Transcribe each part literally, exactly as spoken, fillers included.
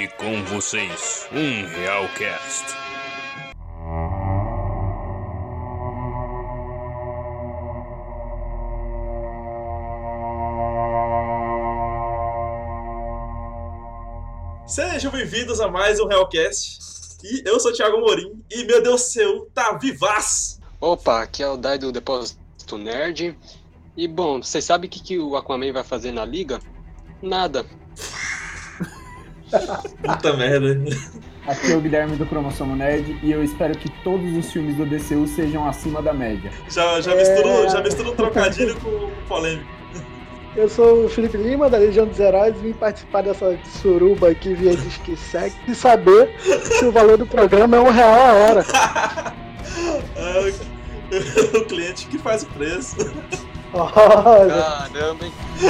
E com vocês, um Realcast. Sejam bem-vindos a mais um Realcast. E eu sou o Thiago Morim e, meu Deus do céu, tá vivaz! Opa, aqui é o Dai do Depósito Nerd. E bom, vocês sabem o que, que o Aquaman vai fazer na liga? Nada. Puta merda. Aqui é o Guilherme do Cromossomo Nerd e eu espero que todos os filmes do D C U sejam acima da média. Já, já, misturou, é... já misturou um trocadilho com polêmico. Eu sou o Felipe Lima, da Legião dos Heróis, e vim participar dessa suruba aqui via Disque e saber se o valor do programa é um real a hora. É o cliente que faz o preço. Caramba, hein?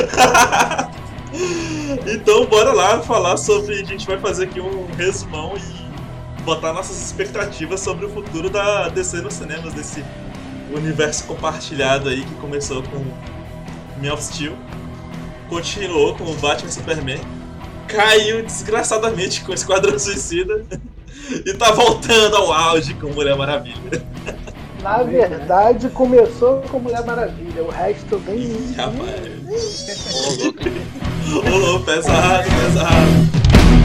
Então bora lá falar sobre... A gente vai fazer aqui um resumão e botar nossas expectativas sobre o futuro da D C nos cinemas, desse universo compartilhado aí que começou com Man of Steel, continuou com o Batman e Superman, caiu desgraçadamente com o Esquadrão Suicida e tá voltando ao auge com Mulher Maravilha. Na verdade, começou com Mulher Maravilha, o resto vem... Ih, rapaz. Ô, louco, pesado, pesado.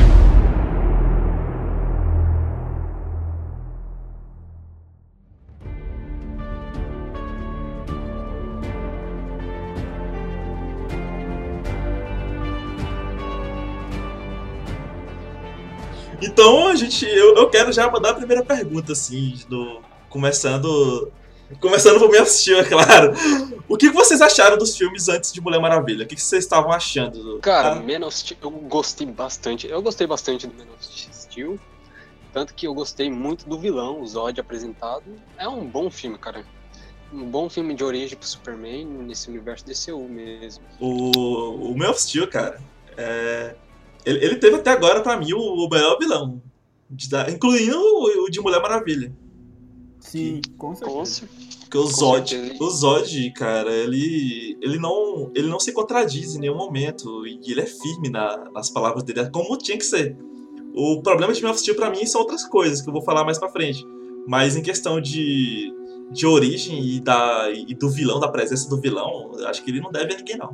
Então, a gente, eu, eu quero já mandar a primeira pergunta, assim, do, começando, começando por me assistir, é claro. O que vocês acharam dos filmes antes de Mulher Maravilha? O que vocês estavam achando? Cara, ah? Man of Steel, eu gostei bastante, eu gostei bastante do Man of Steel, tanto que eu gostei muito do vilão, o Zod apresentado. É um bom filme, cara. Um bom filme de origem pro Superman nesse universo D C U mesmo. O, o Man of Steel, cara, é... Ele, ele teve até agora, pra mim, o, o melhor vilão, de dar, incluindo o, o de Mulher Maravilha. Sim, que, com certeza. Porque o Zod, o Zod, cara, ele, ele, não, ele não se contradiz em nenhum momento, e ele é firme na, nas palavras dele, como tinha que ser. O problema de Man of Steel, pra mim, são outras coisas, que eu vou falar mais pra frente. Mas em questão de, de origem e, da, e do vilão, da presença do vilão, eu acho que ele não deve a ninguém, não.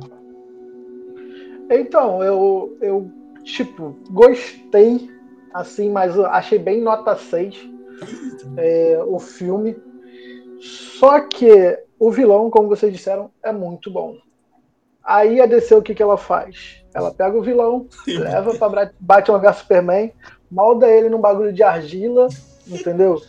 Então, eu... eu... Tipo, gostei, assim, mas eu achei bem nota seis é, o filme. Só que o vilão, como vocês disseram, é muito bom. Aí a D C, o que, que ela faz? Ela pega o vilão, leva pra Batman versus Superman, molda ele num bagulho de argila, entendeu?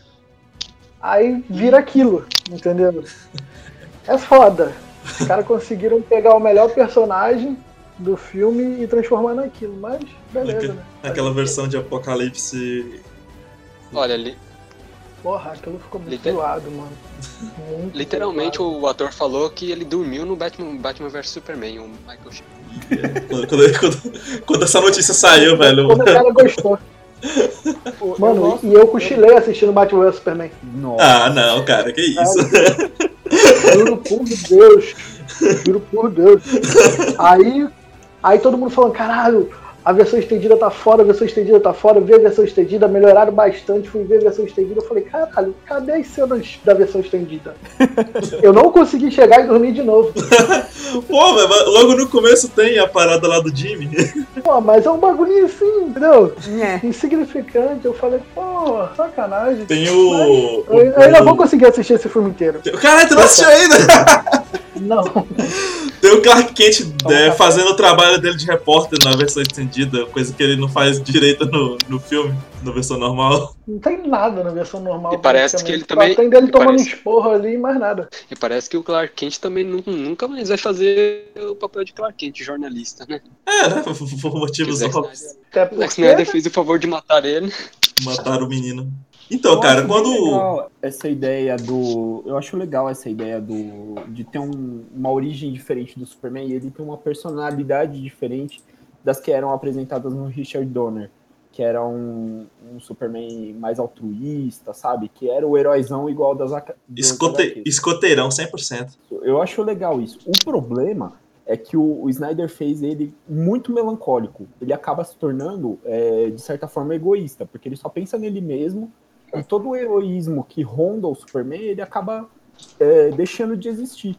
Aí vira aquilo, entendeu? É foda. Os caras conseguiram pegar o melhor personagem do filme e transformar naquilo, mas beleza, Naque, né? Aquela versão de Apocalipse... Olha, ali... Porra, aquilo ficou muito Liter... zoado, mano. Muito Literalmente zoado. O ator falou que ele dormiu no Batman, Batman versus Superman, o Michael Shea. Yeah. quando, quando, quando, quando essa notícia saiu, velho... Como o cara gostou. Mano, eu e eu cochilei assistindo Batman versus Superman. Nossa. Ah, não, cara, que isso? Juro por Deus. Juro por Deus. Aí... Aí todo mundo falando, caralho, a versão estendida tá fora, a versão estendida tá fora, vi a versão estendida, melhoraram bastante, fui ver a versão estendida, eu falei, caralho, cadê as cenas da versão estendida? Eu não consegui chegar e dormir de novo. Pô, mas logo no começo tem a parada lá do Jimmy. Pô, mas é um bagulhinho assim, entendeu? É. Insignificante, eu falei, pô, sacanagem. Tem o... Mas, eu, eu ainda vou conseguir assistir esse filme inteiro. Caralho, tu não assistiu ainda? Não. Tem o Clark Kent é, fazendo o trabalho dele de repórter na versão estendida, coisa que ele não faz direito no, no filme, na versão normal. Não tem nada na versão normal. E parece que ele também... Tem dele tomando parece... esporro ali e mais nada. E parece que o Clark Kent também nunca mais vai fazer o papel de Clark Kent, jornalista, né? É, né? Por motivos óbvios. Até porque... O Zack Snyder fez o favor de matar ele. Mataram o menino. Então, eu cara, acho quando... legal essa ideia do... Eu acho legal essa ideia do... de ter um... uma origem diferente do Superman e ele ter uma personalidade diferente das que eram apresentadas no Richard Donner, que era um, um Superman mais altruísta, sabe? Que era o heróizão igual das... Escote... Escoteirão, cem por cento. Eu acho legal isso. O problema é que o, o Snyder fez ele muito melancólico. Ele acaba se tornando, é, de certa forma, egoísta, porque ele só pensa nele mesmo, e todo o heroísmo que ronda o Superman, ele acaba é, deixando de existir.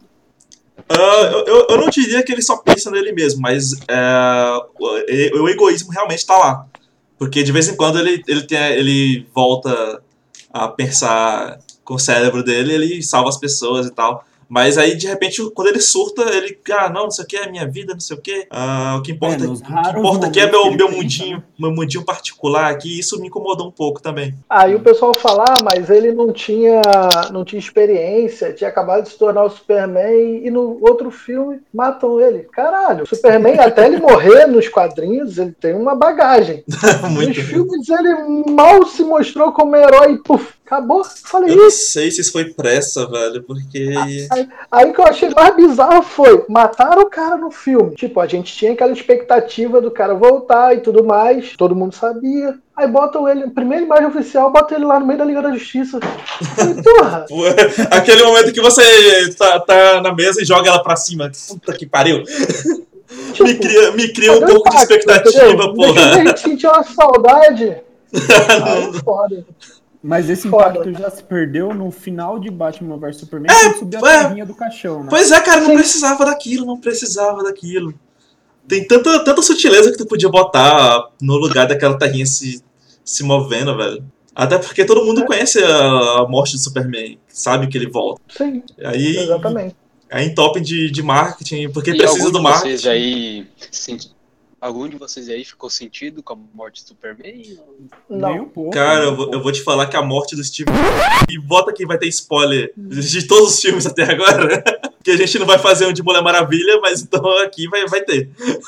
Uh, eu, eu não diria que ele só pensa nele mesmo, mas uh, o, o egoísmo realmente tá lá. Porque de vez em quando ele, ele, tem, ele volta a pensar com o cérebro dele, ele salva as pessoas e tal. Mas aí, de repente, quando ele surta, ele... Ah, não, não sei o que, é minha vida, não sei o que. Ah, o que importa, é, o que importa aqui é meu, meu mundinho, pensa, né? meu mundinho particular aqui. Isso me incomodou um pouco também. Aí o pessoal fala, ah, mas ele não tinha, não tinha experiência, tinha acabado de se tornar o Superman, e no outro filme matam ele. Caralho, o Superman, até ele morrer nos quadrinhos, ele tem uma bagagem. Nos filmes, ele mal se mostrou como herói, puf, acabou. Falei, eu não sei se isso foi pressa, velho, porque... Aí, aí o que eu achei mais bizarro foi, mataram o cara no filme. Tipo, a gente tinha aquela expectativa do cara voltar e tudo mais, todo mundo sabia. Aí botam ele, primeira imagem oficial, botam ele lá no meio da Liga da Justiça. Porra! Aquele momento que você tá, tá na mesa e joga ela pra cima. Puta que pariu. Tipo, me cria, me cria um pouco impacto, de expectativa, entendeu? Porra. A gente sentiu uma saudade. Aí, foda. Mas esse impacto Foda. já se perdeu no final de Batman versus Superman, é, quando subiu a é, terrinha do caixão, né? Pois é, cara, não Sim. precisava daquilo, não precisava daquilo. Tem tanta, tanta sutileza que tu podia botar no lugar daquela terrinha se, se movendo, velho. Até porque todo mundo é. conhece a, a morte do Superman, sabe que ele volta. Sim, aí, exatamente. Aí em top de, de marketing, porque e precisa do marketing. Vocês aí, sim. Algum de vocês aí ficou sentido com a morte do Superman? Não. Nem um pouco. Cara, eu vou, eu vou te falar que a morte do Steve... E bota que vai ter spoiler de todos os filmes até agora. Que a gente não vai fazer um de Mulher Maravilha, mas então aqui vai, vai ter.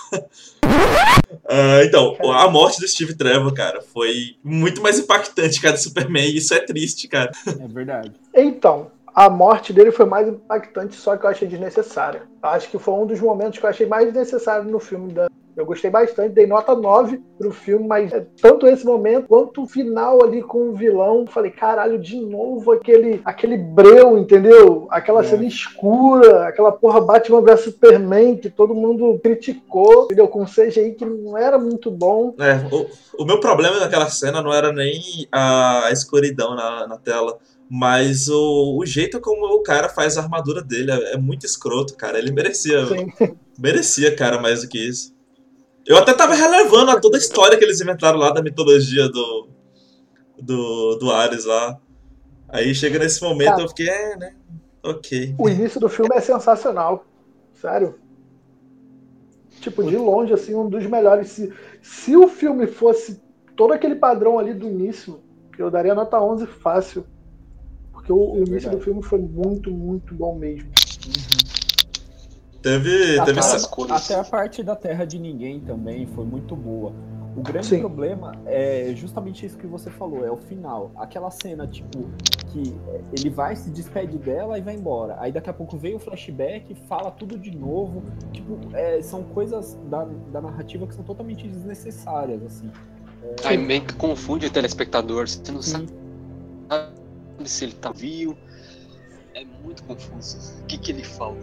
uh, então, a morte do Steve Trevor, cara, foi muito mais impactante que a do Superman. E isso é triste, cara. É verdade. Então... A morte dele foi mais impactante, só que eu achei desnecessária. Acho que foi um dos momentos que eu achei mais necessário no filme. Da... Eu gostei bastante, dei nota nove pro filme, mas tanto esse momento quanto o final ali com o vilão, falei, caralho, de novo aquele, aquele breu, entendeu? Aquela é. cena escura, aquela porra Batman versus Superman que todo mundo criticou, entendeu? Com C G I que não era muito bom. É, o, o meu problema naquela cena não era nem a, a escuridão na, na tela, mas o, o jeito como o cara faz a armadura dele é, é muito escroto, cara. Ele merecia, Sim. merecia, cara, mais do que isso. Eu até tava relevando a toda a história que eles inventaram lá da mitologia do, do, do Ares lá. Aí chega nesse momento, cara, eu fiquei, é, né, ok. O início do filme é sensacional, sério. Tipo, de longe, assim, um dos melhores. Se, se o filme fosse todo aquele padrão ali do início, eu daria nota onze fácil. Porque o, o início verdade. do filme foi muito, muito bom mesmo. Uhum. Teve, até, teve a, até a parte da Terra de Ninguém também foi muito boa. O grande Sim. problema é justamente isso que você falou, é o final. Aquela cena, tipo, que ele vai, se despede dela e vai embora. Aí daqui a pouco vem o flashback, fala tudo de novo. Tipo, é, são coisas da, da narrativa que são totalmente desnecessárias, assim. É... Aí meio que confunde o telespectador, você não Sim. sabe se ele tá vivo. É muito confuso. O que que ele falou?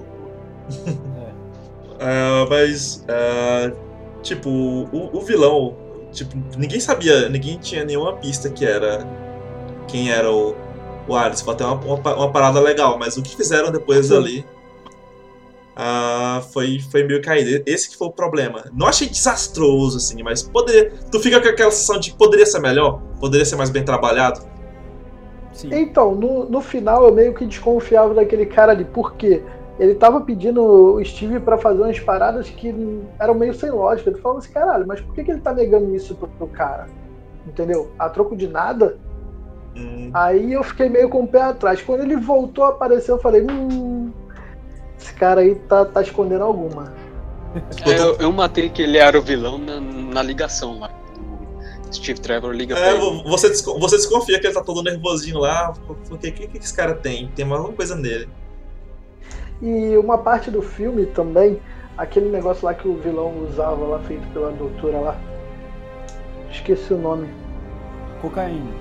é. uh, mas uh, tipo, o, o vilão, tipo, ninguém sabia, ninguém tinha nenhuma pista que era quem era o, o Ares. Foi até uma, uma, uma parada legal, mas o que fizeram depois Sim. ali uh, foi, foi meio caído. Esse que foi o problema. Não achei desastroso, assim, mas poderia. Tu fica com aquela sensação de que poderia ser melhor, poderia ser mais bem trabalhado. Sim. Então, no, no final eu meio que desconfiava daquele cara ali, porque ele tava pedindo o Steve pra fazer umas paradas que eram meio sem lógica. Ele falava assim, caralho, mas por que, que ele tá negando isso pro, pro cara? Entendeu? A troco de nada? Hum. Aí eu fiquei meio com o pé atrás. Quando ele voltou a aparecer, eu falei, hum, esse cara aí tá, tá escondendo alguma. É, eu, eu matei que ele era o vilão na, na ligação lá. Steve Trevor liga é, pra ele. Você, você desconfia que ele tá todo nervosinho lá. O que, que, que esse cara tem? Tem alguma coisa nele. E uma parte do filme também, aquele negócio lá que o vilão usava lá, feito pela doutora lá. Esqueci o nome. Cocaína.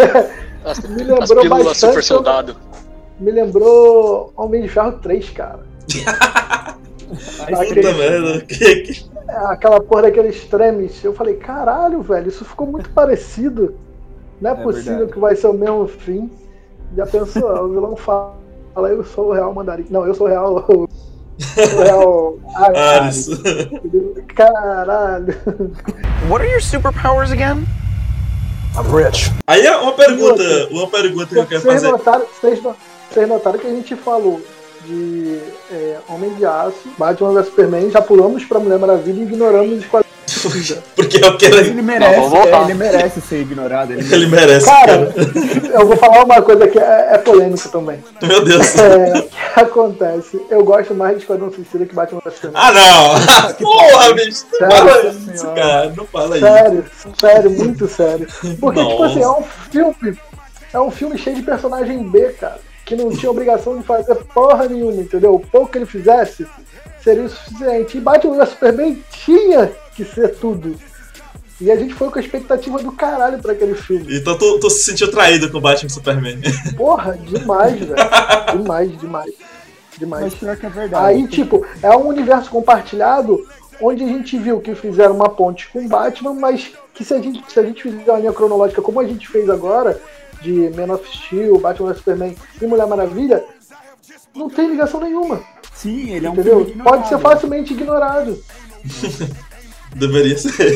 É. As, me lembrou as pílulas bastante, super soldado. Me lembrou Homem de Ferro três, cara. Puta merda. Que, que... Aquela porra daquele Extremis. Eu falei, caralho, velho, isso ficou muito parecido. Não é, é possível verdade. Que vai ser o mesmo fim. Já pensou? O vilão fala, eu sou o Real Mandarim. Não, eu sou o Real... O Real... Ares. Caralho. What are your superpowers again? I'm rich. Aí é uma pergunta, uma pergunta que eu quero vocês fazer. Notaram, vocês, vocês notaram que a gente falou de é, Homem de Aço, Batman versus Superman, já pulamos pra Mulher Maravilha e ignoramos os quadrinhos. Porque eu quero... Ele merece, é, ele merece ser ignorado. Ele merece, ele merece cara, cara, eu vou falar uma coisa que é, é polêmica também. Meu Deus. É, o que acontece? Eu gosto mais de Esquadrão Suicida que Batman versus Superman. Ah, não! Porra, bicho! Não fala isso, cara. Não fala isso. Sério, sério, muito sério. Porque, Nossa. tipo assim, é um filme... É um filme cheio de personagem B, cara. Que não tinha obrigação de fazer porra nenhuma, entendeu? O pouco que ele fizesse seria o suficiente. E Batman versus Superman tinha que ser tudo. E a gente foi com a expectativa do caralho pra aquele filme. Então tu, tu se sentiu traído com o Batman e Superman. Porra, demais, velho. Demais, demais. Demais. Mas pior que é verdade. Aí, tipo, é um universo compartilhado onde a gente viu que fizeram uma ponte com Batman, mas que se a gente, se a gente fizer uma linha cronológica como a gente fez agora, de Man of Steel, Batman versus Superman e Mulher Maravilha, não tem ligação nenhuma. Sim, ele é um entendeu? filme Pode ser facilmente ignorado. Deveria ser.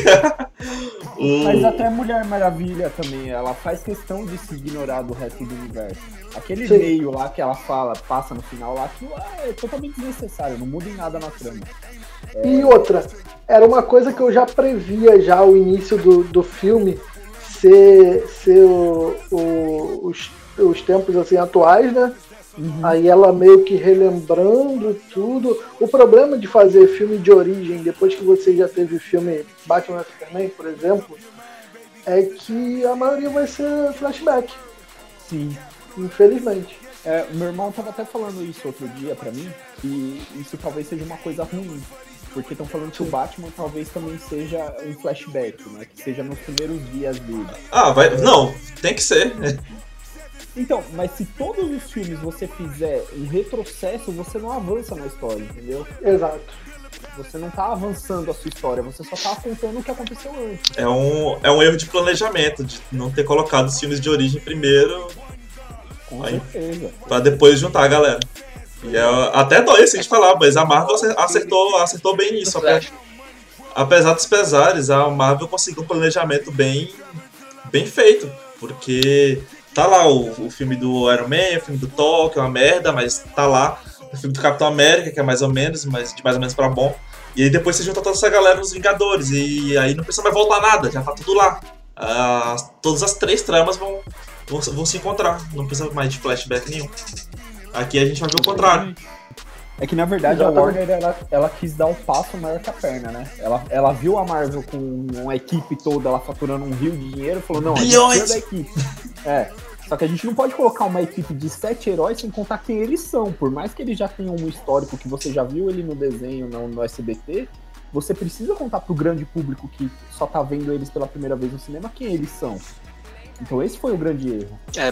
o... Mas até Mulher Maravilha também, ela faz questão de se ignorar do resto do universo. Aquele Sim. meio lá que ela fala, passa no final lá, aquilo lá é totalmente desnecessário, não muda em nada na trama. É... E outra, era uma coisa que eu já previa já o início do, do filme ser, ser o, o, os, os tempos assim, atuais, né? Uhum. Aí ela meio que relembrando tudo. O problema de fazer filme de origem, depois que você já teve o filme Batman versus Superman, por exemplo, é que a maioria vai ser flashback. Sim. Infelizmente. É, meu irmão tava até falando isso outro dia pra mim, que isso talvez seja uma coisa ruim. Porque estão falando que o Batman talvez também seja um flashback, né? Que seja nos primeiros dias dele. Ah, vai. Não, tem que ser. Então, mas se todos os filmes você fizer um retrocesso, você não avança na história, entendeu? Exato. Você não tá avançando a sua história, você só tá contando o que aconteceu antes. É um, é um erro de planejamento, de não ter colocado os filmes de origem primeiro. Com aí, certeza. Pra depois juntar a galera. E é até dói se a gente falar, mas a Marvel acertou, acertou bem nisso. Apesar, apesar dos pesares, a Marvel conseguiu um planejamento bem, bem feito. Porque tá lá o, o filme do Iron Man, o filme do Thor, que é uma merda, mas tá lá. O filme do Capitão América, que é mais ou menos, mas de mais ou menos pra bom. E aí depois você junta toda essa galera nos Vingadores. E aí não precisa mais voltar nada, já tá tudo lá. Ah, todas as três tramas vão, vão, vão se encontrar. Não precisa mais de flashback nenhum. Aqui a gente vai ver o contrário. É que na verdade a Warner ela, ela quis dar um passo maior que a perna, né? Ela, ela viu a Marvel com uma equipe toda, ela faturando um rio de dinheiro, falou, não, a gente precisa da equipe. É, só que a gente não pode colocar uma equipe de sete heróis sem contar quem eles são. Por mais que eles já tenham um histórico que você já viu ele no desenho, no, no S B T, você precisa contar pro grande público que só tá vendo eles pela primeira vez no cinema quem eles são. Então esse foi o grande erro. É.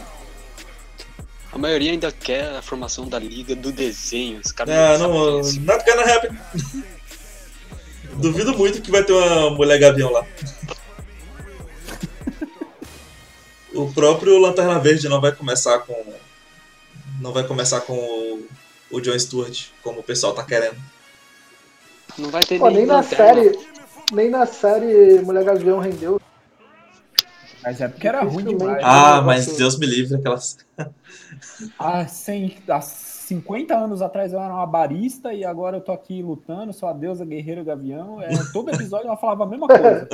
A maioria ainda quer a formação da liga do desenho. Os caras ah, não, não, not gonna happen. Duvido muito que vai ter uma mulher gavião lá. O próprio Lanterna Verde não vai começar com. Não vai começar com o, o Jon Stewart, como o pessoal tá querendo. Não vai ter Pô, nem na série. Nem na série Mulher Gavião rendeu. Mas é porque era ruim demais. Ah, mas Deus me livre, aquelas. Há, cem, há cinquenta anos atrás eu era uma barista e agora eu tô aqui lutando, sou a deusa guerreiro gavião. É, todo episódio ela falava a mesma coisa.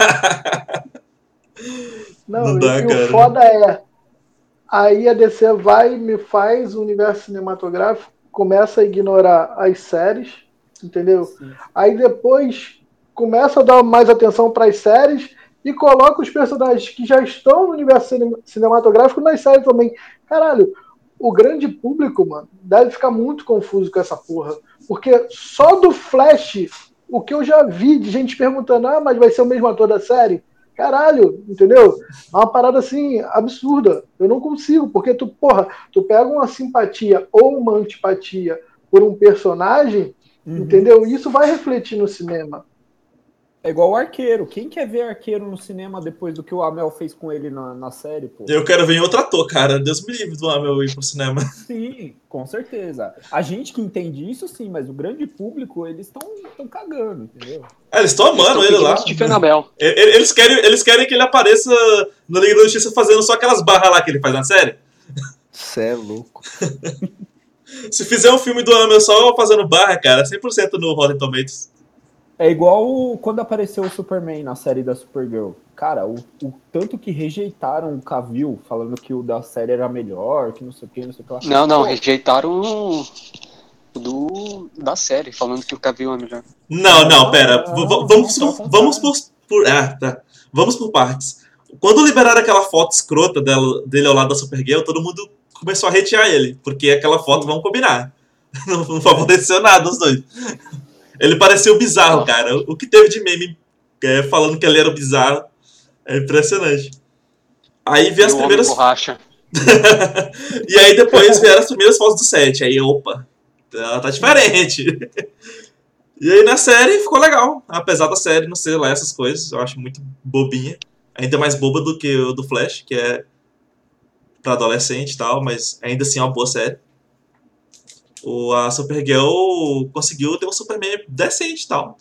Não, Não dá, e cara. O foda é. Aí a D C vai e me faz o universo cinematográfico, começa a ignorar as séries, entendeu? Sim. Aí depois começa a dar mais atenção para as séries e coloca os personagens que já estão no universo cinematográfico nas séries também. Caralho, o grande público, mano, deve ficar muito confuso com essa porra. Porque só do Flash, o que eu já vi de gente perguntando, ah, mas vai ser o mesmo ator da série? Caralho, entendeu? É uma parada assim, absurda. Eu não consigo, porque tu, porra, tu pega uma simpatia ou uma antipatia por um personagem, Uhum. entendeu? Isso vai refletir no cinema. É igual o Arqueiro. Quem quer ver Arqueiro no cinema depois do que o Amell fez com ele na, na série, pô? Eu quero ver em outro ator, cara. Deus me livre do Amell ir pro cinema. Sim, com certeza. A gente que entende isso, sim, mas o grande público, eles estão cagando, entendeu? Ah, eles estão amando Eles ele tão lá. pedindo Stephen Amell. E- e- Eles querem, eles querem que ele apareça na Liga da Justiça fazendo só aquelas barras lá que ele faz na série. Cê é louco. Se fizer um filme do Amell só fazendo barra, cara, cem por cento no Rotten Tomatoes. É igual o- quando apareceu o Superman na série da Supergirl. Cara, o, o tanto que rejeitaram o Cavill, falando que o da série era melhor, que não sei o que, não sei o que lá. Não, não, Pô, rejeitaram o do da série, falando que o Cavill é melhor. Não, não, pera. Ah, V- v- vamos, não, por, não, vamos não. por, por. Ah, tá. Vamos por partes. Quando liberaram aquela foto escrota dela- dele ao lado da Supergirl, todo mundo começou a hatear ele. Porque aquela foto, vamos combinar, não, não favoreceu nada os dois. Ele pareceu bizarro, cara. O que teve de meme é, falando que ele era bizarro é impressionante. Aí vi E as o Homem primeiras. Borracha. E aí depois vieram as primeiras fotos do set. Aí, opa, ela tá diferente. E aí na série ficou legal. Apesar da série não ser lá essas coisas, eu acho muito bobinha. Ainda mais boba do que o do Flash, que é pra adolescente e tal, mas ainda assim é uma boa série. O, a Supergirl conseguiu ter um Superman decente e tal.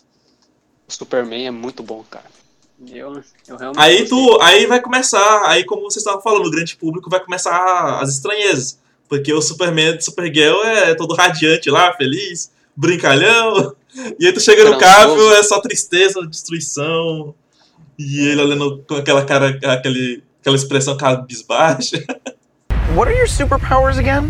O Superman é muito bom, cara. Eu, eu realmente Aí gostei. tu, aí vai começar, aí como vocês estavam falando, o grande público vai começar as estranhezas. Porque o Superman de Supergirl é todo radiante lá, feliz, brincalhão. E aí tu chega no Trançoso. Cavill, é só tristeza, destruição. E ele olhando com aquela cara, aquele, aquela expressão cabisbaixa. What are your superpowers again?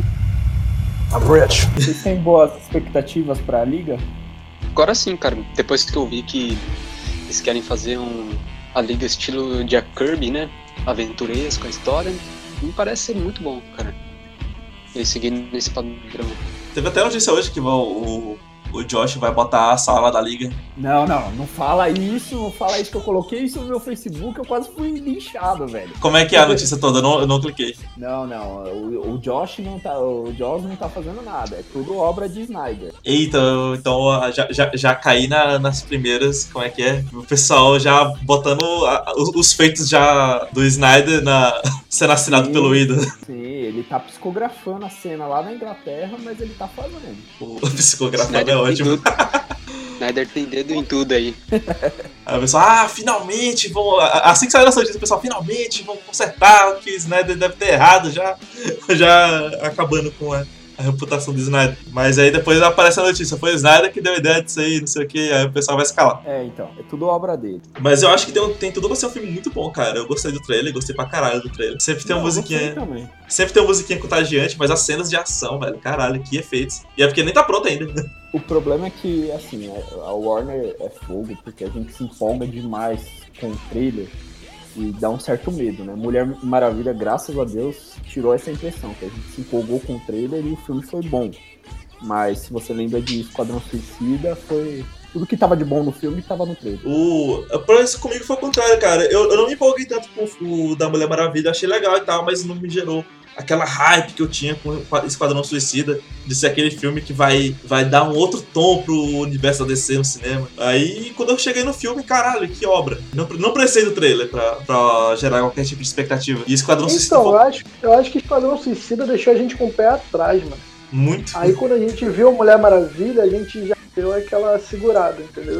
I'm rich. Vocês têm boas expectativas pra Liga? Agora sim, cara. Depois que eu vi que eles querem fazer um a liga estilo Jack Kirby, né? Aventuresco com a história, me parece ser muito bom, cara. Eles seguindo nesse padrão. Teve até notícia hoje que vão- o, o Josh vai botar a sala da liga. Não, não, não fala isso, não fala isso que eu coloquei isso no meu Facebook, eu quase fui linchado, velho. Como é que é a notícia toda? Eu não, eu não cliquei. Não, não, o, o Josh não tá, o Joss não tá fazendo nada, é tudo obra de Snyder. Eita, então ah, já, já, já caí na- nas primeiras, como é que é? O pessoal já botando a- os, os feitos já do Snyder na, sendo assinado Sim. pelo Ida. Sim, ele tá psicografando a cena lá na Inglaterra, mas ele tá fazendo. O psicografado é Snyder tem ótimo. tudo. Snyder tem dedo em tudo aí. Aí o pessoal, ah, finalmente vão. a- Assim que saiu essa notícia, o pessoal, finalmente vão consertar o que Snyder deve ter errado, já, já acabando com a, a reputação do Snyder. Mas aí depois aparece a notícia, foi o Snyder que deu a ideia disso aí, não sei o que, aí o pessoal vai se calar. É, então, é tudo obra dele. Mas eu acho que tem, tem tudo pra ser um filme muito bom, cara. Eu gostei do trailer, gostei pra caralho do trailer. Sempre tem uma Não, musiquinha. gostei também. Sempre tem uma musiquinha contagiante, mas as cenas de ação, velho, caralho, que efeitos. E é porque nem tá pronto ainda. O problema é que, assim, a Warner é fogo, porque a gente se empolga demais com o trailer e dá um certo medo, né? Mulher Maravilha, graças a Deus, tirou essa impressão, que a gente se empolgou com o trailer e o filme foi bom. Mas se você lembra de Esquadrão Suicida, foi... Tudo que tava de bom no filme tava no trailer. O... Pra isso comigo foi o contrário, cara. Eu, eu não me empolguei tanto com o da Mulher Maravilha, achei legal e tal, mas não me gerou aquela hype que eu tinha com o Esquadrão Suicida, de ser aquele filme que vai, vai dar um outro tom pro universo da D C no cinema. Aí, quando eu cheguei no filme, caralho, que obra. Não, não precisei do trailer pra, pra gerar qualquer tipo de expectativa. E Esquadrão Suicida Então, eu foi acho, eu acho que Esquadrão Suicida deixou a gente com o pé atrás, mano. muito... Aí quando a gente viu Mulher Maravilha, a gente já deu aquela segurada, entendeu?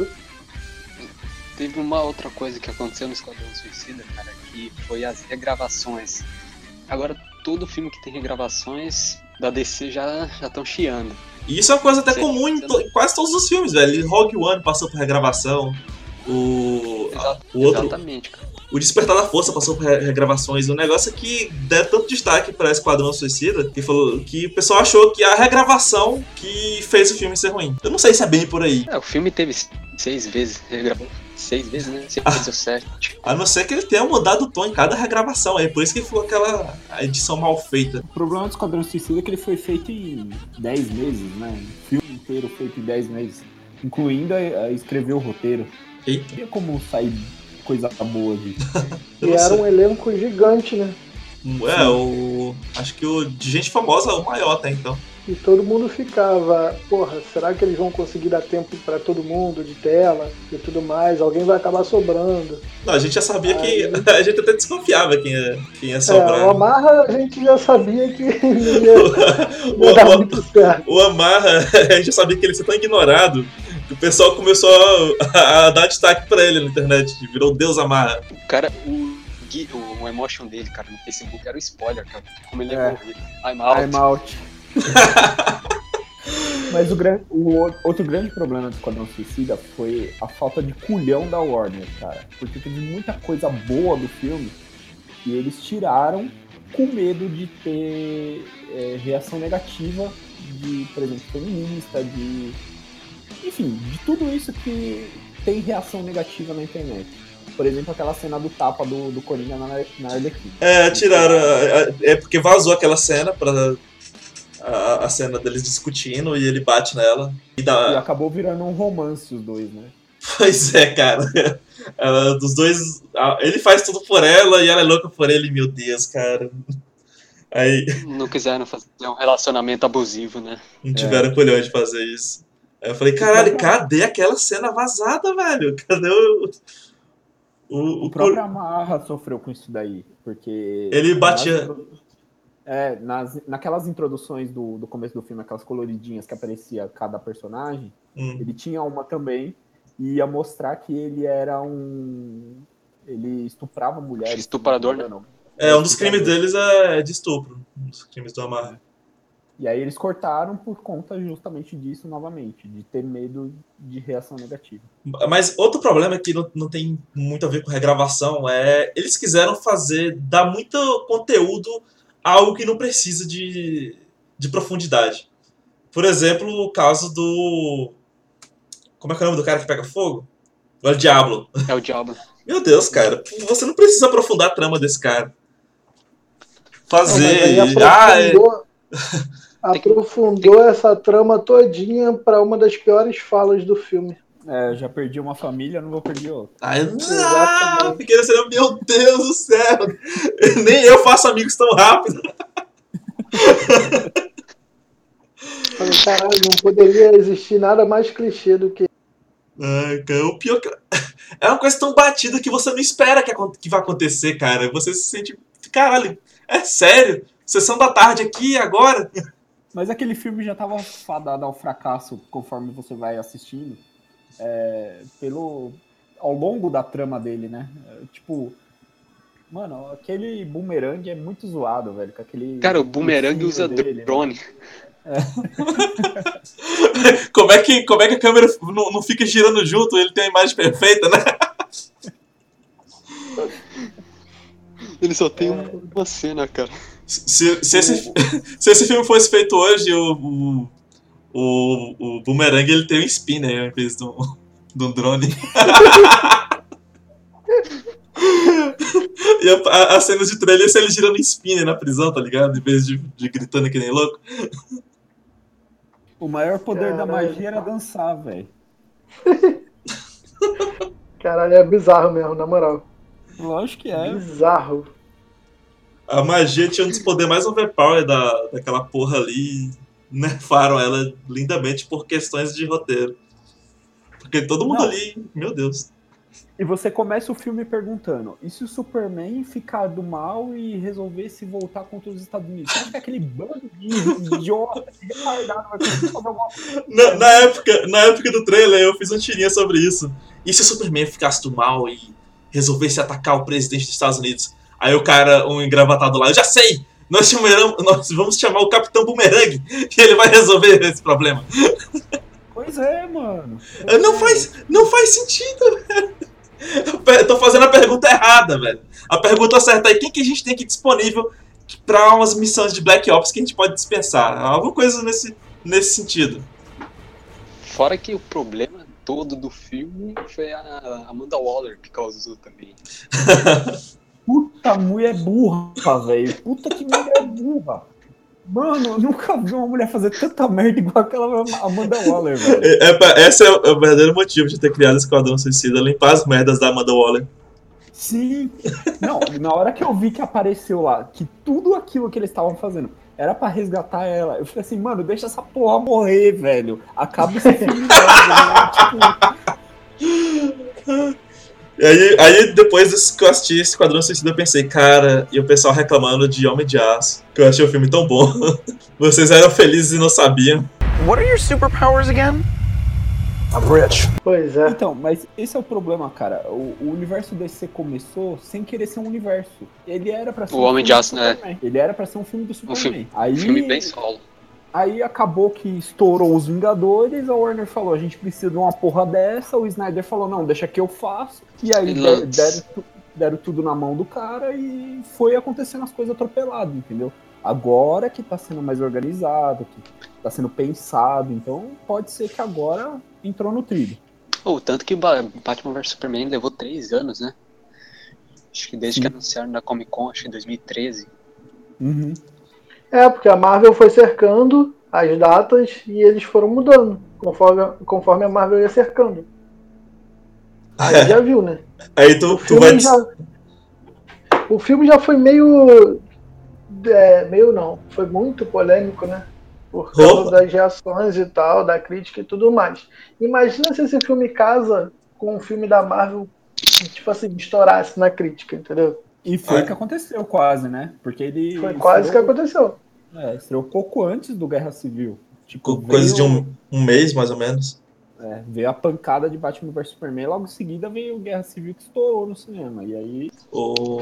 Teve uma outra coisa que aconteceu no Esquadrão Suicida, cara, que foi as regravações. Agora, todo filme que tem regravações da D C já estão chiando. E isso é uma coisa até Sim. comum em, to- em quase todos os filmes, velho. Rogue One passou por regravação. O, Exa- o outro, Exatamente, cara. o Despertar da Força passou por re- regravações. O negócio é que deram tanto destaque pra Esquadrão Suicida que, falou, que o pessoal achou que a regravação que fez o filme ser ruim. Eu não sei se é bem por aí. É, o filme teve seis vezes regravou. Seis vezes, né? Seis vezes ou sete. A não ser que ele tenha mudado o tom em cada regravação. É por isso que ficou aquela edição mal feita. O problema do Esquadrão Suicida é que ele foi feito em dez meses, né? O filme inteiro feito em dez meses. Incluindo a, a escrever o roteiro. Eita. Não tinha como sair coisa boa disso. Eu E não era sei. um elenco gigante, né? É, o. Acho que o de gente famosa é o maior até então. E todo mundo ficava, porra, será que eles vão conseguir dar tempo pra todo mundo de tela e tudo mais? Alguém vai acabar sobrando. Não, a gente já sabia Aí- que. A gente até desconfiava quem ia, quem ia É, sobrar. o Amarra a gente já sabia que não ia, não ia O- dar o- muito certo. O Amarra, a gente já sabia que ele ia ser tão ignorado que o pessoal começou a, a dar destaque pra ele na internet. Virou Deus Amarra. O cara, o, gui- o, o emotion dele, cara, no Facebook era o spoiler, cara. Como ele ia É. morrer. I'm out. I'm out. Mas o, gran- o o- outro grande problema do Esquadrão Suicida foi a falta de culhão da Warner, cara. Porque teve muita coisa boa do filme e eles tiraram com medo de ter é, reação negativa de, por exemplo, feminista, de... Enfim, de tudo isso que tem reação negativa na internet. Por exemplo, aquela cena do tapa do, do Coringa na, na Arlequina. É, tiraram. É, é porque vazou aquela cena pra. A, a cena deles discutindo e ele bate nela. E E dá. acabou virando um romance os dois, né? Pois é, cara. Ela, dos dois. a- Ele faz tudo por ela e ela é louca por ele, meu Deus, cara. Aí Não quiseram fazer um relacionamento abusivo, né? não tiveram colhão de fazer isso. Aí eu falei, caralho, cadê aquela cena vazada, velho? Cadê o. O, O próprio Amarra sofreu com isso daí, porque... Ele batia- nas introdu- É, nas, naquelas introduções do, do começo do filme, aquelas coloridinhas que aparecia cada personagem, Hum. ele tinha uma também, e ia mostrar que ele era um... Ele estuprava mulheres. Estuprador, se não me né? engano. É, um dos crimes estuprador. deles é de estupro. Um dos crimes do Amarra. E aí eles cortaram por conta justamente disso novamente, de ter medo de reação negativa. Mas outro problema que não, não tem muito a ver com regravação é eles quiseram fazer, dar muito conteúdo a algo que não precisa de, de profundidade. Por exemplo, o caso do... Como é que é o nome do cara que pega fogo? O El Diablo. É o diabo. Meu Deus, cara. Você não precisa aprofundar a trama desse cara. Não, mas aí Fazer... Ah, é... aprofundou, aprofundou essa trama todinha pra uma das piores falas do filme. É, já perdi uma família, não vou perder outra. Ai, não, Exatamente. fiquei nessa... Meu Deus do céu. Nem eu faço amigos tão rápido. Falei, caralho, não poderia existir nada mais clichê do que. Ai, cara, o pior que... É uma coisa tão batida que você não espera que, acon- que vai acontecer, cara. Você se sente... Caralho, é sério? Sessão da tarde aqui, agora? Mas aquele filme já estava fadado ao fracasso conforme você vai assistindo, é, pelo ao longo da trama dele, né? É, tipo, mano, aquele boomerang é muito zoado, velho. Com aquele Cara, o Boomerang ursinho usa dele, né? drone. Como é que, como é que a câmera não, não fica girando junto? Ele tem a imagem perfeita, né? Ele só tem uma, uma cena, cara. Se, se, esse, se esse filme fosse feito hoje, o, o, o, o Boomerang ele tem um spinner ao invés de um, de um drone. E a, a, as cenas de trailer é ele girando em spinner na prisão, tá ligado? Em vez de, de gritando que nem louco. O maior poder da Caralho. magia era dançar, velho. Caralho, é bizarro mesmo, na moral. Lógico que é. Bizarro. A magia tinha um dos poderes mais overpower da, daquela porra ali. E nerfaram ela lindamente por questões de roteiro. Porque todo mundo Não. ali, meu Deus. E você começa o filme perguntando, e se o Superman ficar do mal e resolver se voltar contra os Estados Unidos? Você acha que aquele bando de idiota, de retardado vai conseguir fazer alguma coisa? Na, na época, na época do trailer, eu fiz uma tirinha sobre isso. E se o Superman ficasse do mal e resolvesse atacar o presidente dos Estados Unidos? Aí o cara, um engravatado lá, eu já sei! Nós, chamarão, nós vamos chamar o Capitão Boomerang e ele vai resolver esse problema. Pois é, mano. Não faz, não faz sentido, velho. Eu tô fazendo a pergunta errada, velho. A pergunta certa é quem que a gente tem aqui disponível pra umas missões de Black Ops que a gente pode dispensar. Alguma coisa nesse, nesse sentido. Fora que o problema todo do filme foi a Amanda Waller que causou também. Puta mulher burra, velho. Puta que mulher burra. Mano, eu nunca vi uma mulher fazer tanta merda igual aquela Amanda Waller, velho. É, é, pra- esse é o, é o verdadeiro motivo de ter criado esse Esquadrão Suicida, limpar as merdas da Amanda Waller. Sim. Não, na hora que eu vi que apareceu lá, que tudo aquilo que eles estavam fazendo era pra resgatar ela. Eu falei assim, mano, deixa essa porra morrer, velho. Acaba esse filme logo, né? Tipo... E aí, aí, depois desse que eu assisti Esquadrão Suicida, eu pensei, cara, e o pessoal reclamando de Homem de Aço, que eu achei o filme tão bom. Vocês eram felizes e não sabiam. What are your superpowers again? I'm rich. Pois é. Então, mas esse é o problema, cara. O, o universo D C começou sem querer ser um universo. Ele era pra ser O um Homem filme de Aço, do né? Superman. Ele era pra ser um filme do Um Superman. filme, Aí, um filme bem solo. aí acabou que estourou os Vingadores, a Warner falou, a gente precisa de uma porra dessa, o Snyder falou, não, deixa que eu faço. E aí E der- lança. deram, tu- deram tudo na mão do cara e foi acontecendo as coisas atropeladas, entendeu? Agora que tá sendo mais organizado, que tá sendo pensado, então pode ser que agora entrou no trilho. Oh, tanto que Ba- Batman versus Superman levou três anos, né? Acho que desde Sim. que anunciaram na Comic Con, acho que em dois mil e treze. Uhum. É, porque a Marvel foi cercando as datas e eles foram mudando conforme, conforme a Marvel ia cercando. Aí já viu, né? Aí tu, O tu vai... filme já, o filme já foi meio. É, meio não, foi muito polêmico, né? Por causa Opa. das reações e tal, da crítica e tudo mais. Imagina se esse filme casa com um filme da Marvel que, tipo assim, estourasse na crítica, entendeu? E foi Ah. o que aconteceu quase, né? Porque ele Foi quase que estreou, aconteceu. é, estreou pouco antes do Guerra Civil. Tipo, Co- Coisa de veio- um, um mês, mais ou menos. É, veio a pancada de Batman versus Superman, logo em seguida veio o Guerra Civil que estourou no cinema. E aí, O...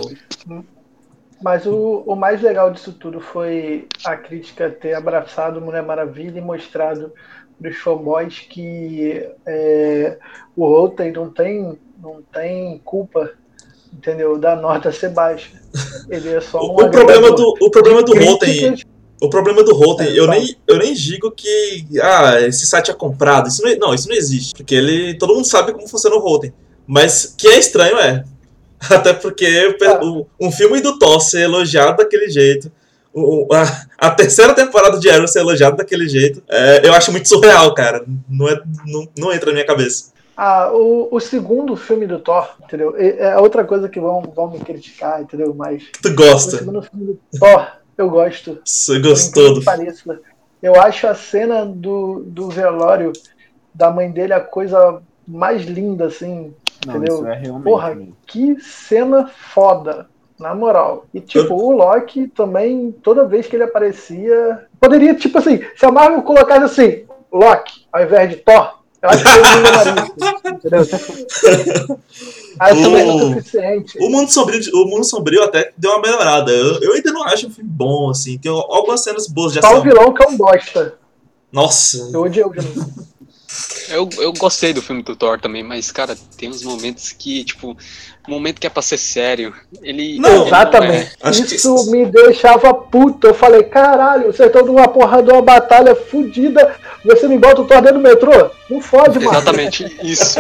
Mas o, o mais legal disso tudo foi a crítica ter abraçado Mulher Maravilha e mostrado para os fanboys que é, o Rotten não tem, não tem culpa, entendeu? Da nota ser baixa. Ele é só um O, o problema agregador do, o problema do de Rotten... críticas. O problema do Rotten, É, eu, fala. nem, eu nem digo que ah, esse site é comprado. Isso não, não, isso não existe. Porque ele, todo mundo sabe como funciona o Rotten. Mas que é estranho é. Até porque o pe- Ah. o- um filme do Thor ser elogiado daquele jeito, o- a, a terceira temporada de Arrow ser elogiado daquele jeito, é, eu acho muito surreal, cara. Não, é, não, não entra na minha cabeça. Ah, o, o segundo filme do Thor, entendeu? É é outra coisa que vão, vão me criticar, entendeu? Mas Tu o gosta. segundo filme do Thor, eu gosto. Você Por gostou incrível do que pareça. Eu acho a cena do, do velório da mãe dele a coisa mais linda, assim, não, entendeu? isso é realmente. Porra, mesmo. que cena foda, na moral. E, tipo, o Loki também, toda vez que ele aparecia... Poderia, tipo assim, se a Marvel colocasse assim, Loki, ao invés de Thor, eu acho que ele não levaria isso, entendeu? Acho que não é O- suficiente. O Mundo Sombrio, o Mundo Sombrio até deu uma melhorada. Eu, eu ainda não acho um filme bom, assim. Tem algumas cenas boas de Só ação. o vilão que é um bosta. Nossa. Eu odiei o vilão. Eu, eu gostei do filme do Thor também, mas, cara, tem uns momentos que, tipo, o momento que é pra ser sério, ele... Não, ele Exatamente. é. Acho que Isso isso- me deixava puto. Eu falei, caralho, vocês estão numa porra de uma batalha fodida. Você me bota o Thor dentro do metrô? Não fode, Não é mano. exatamente isso.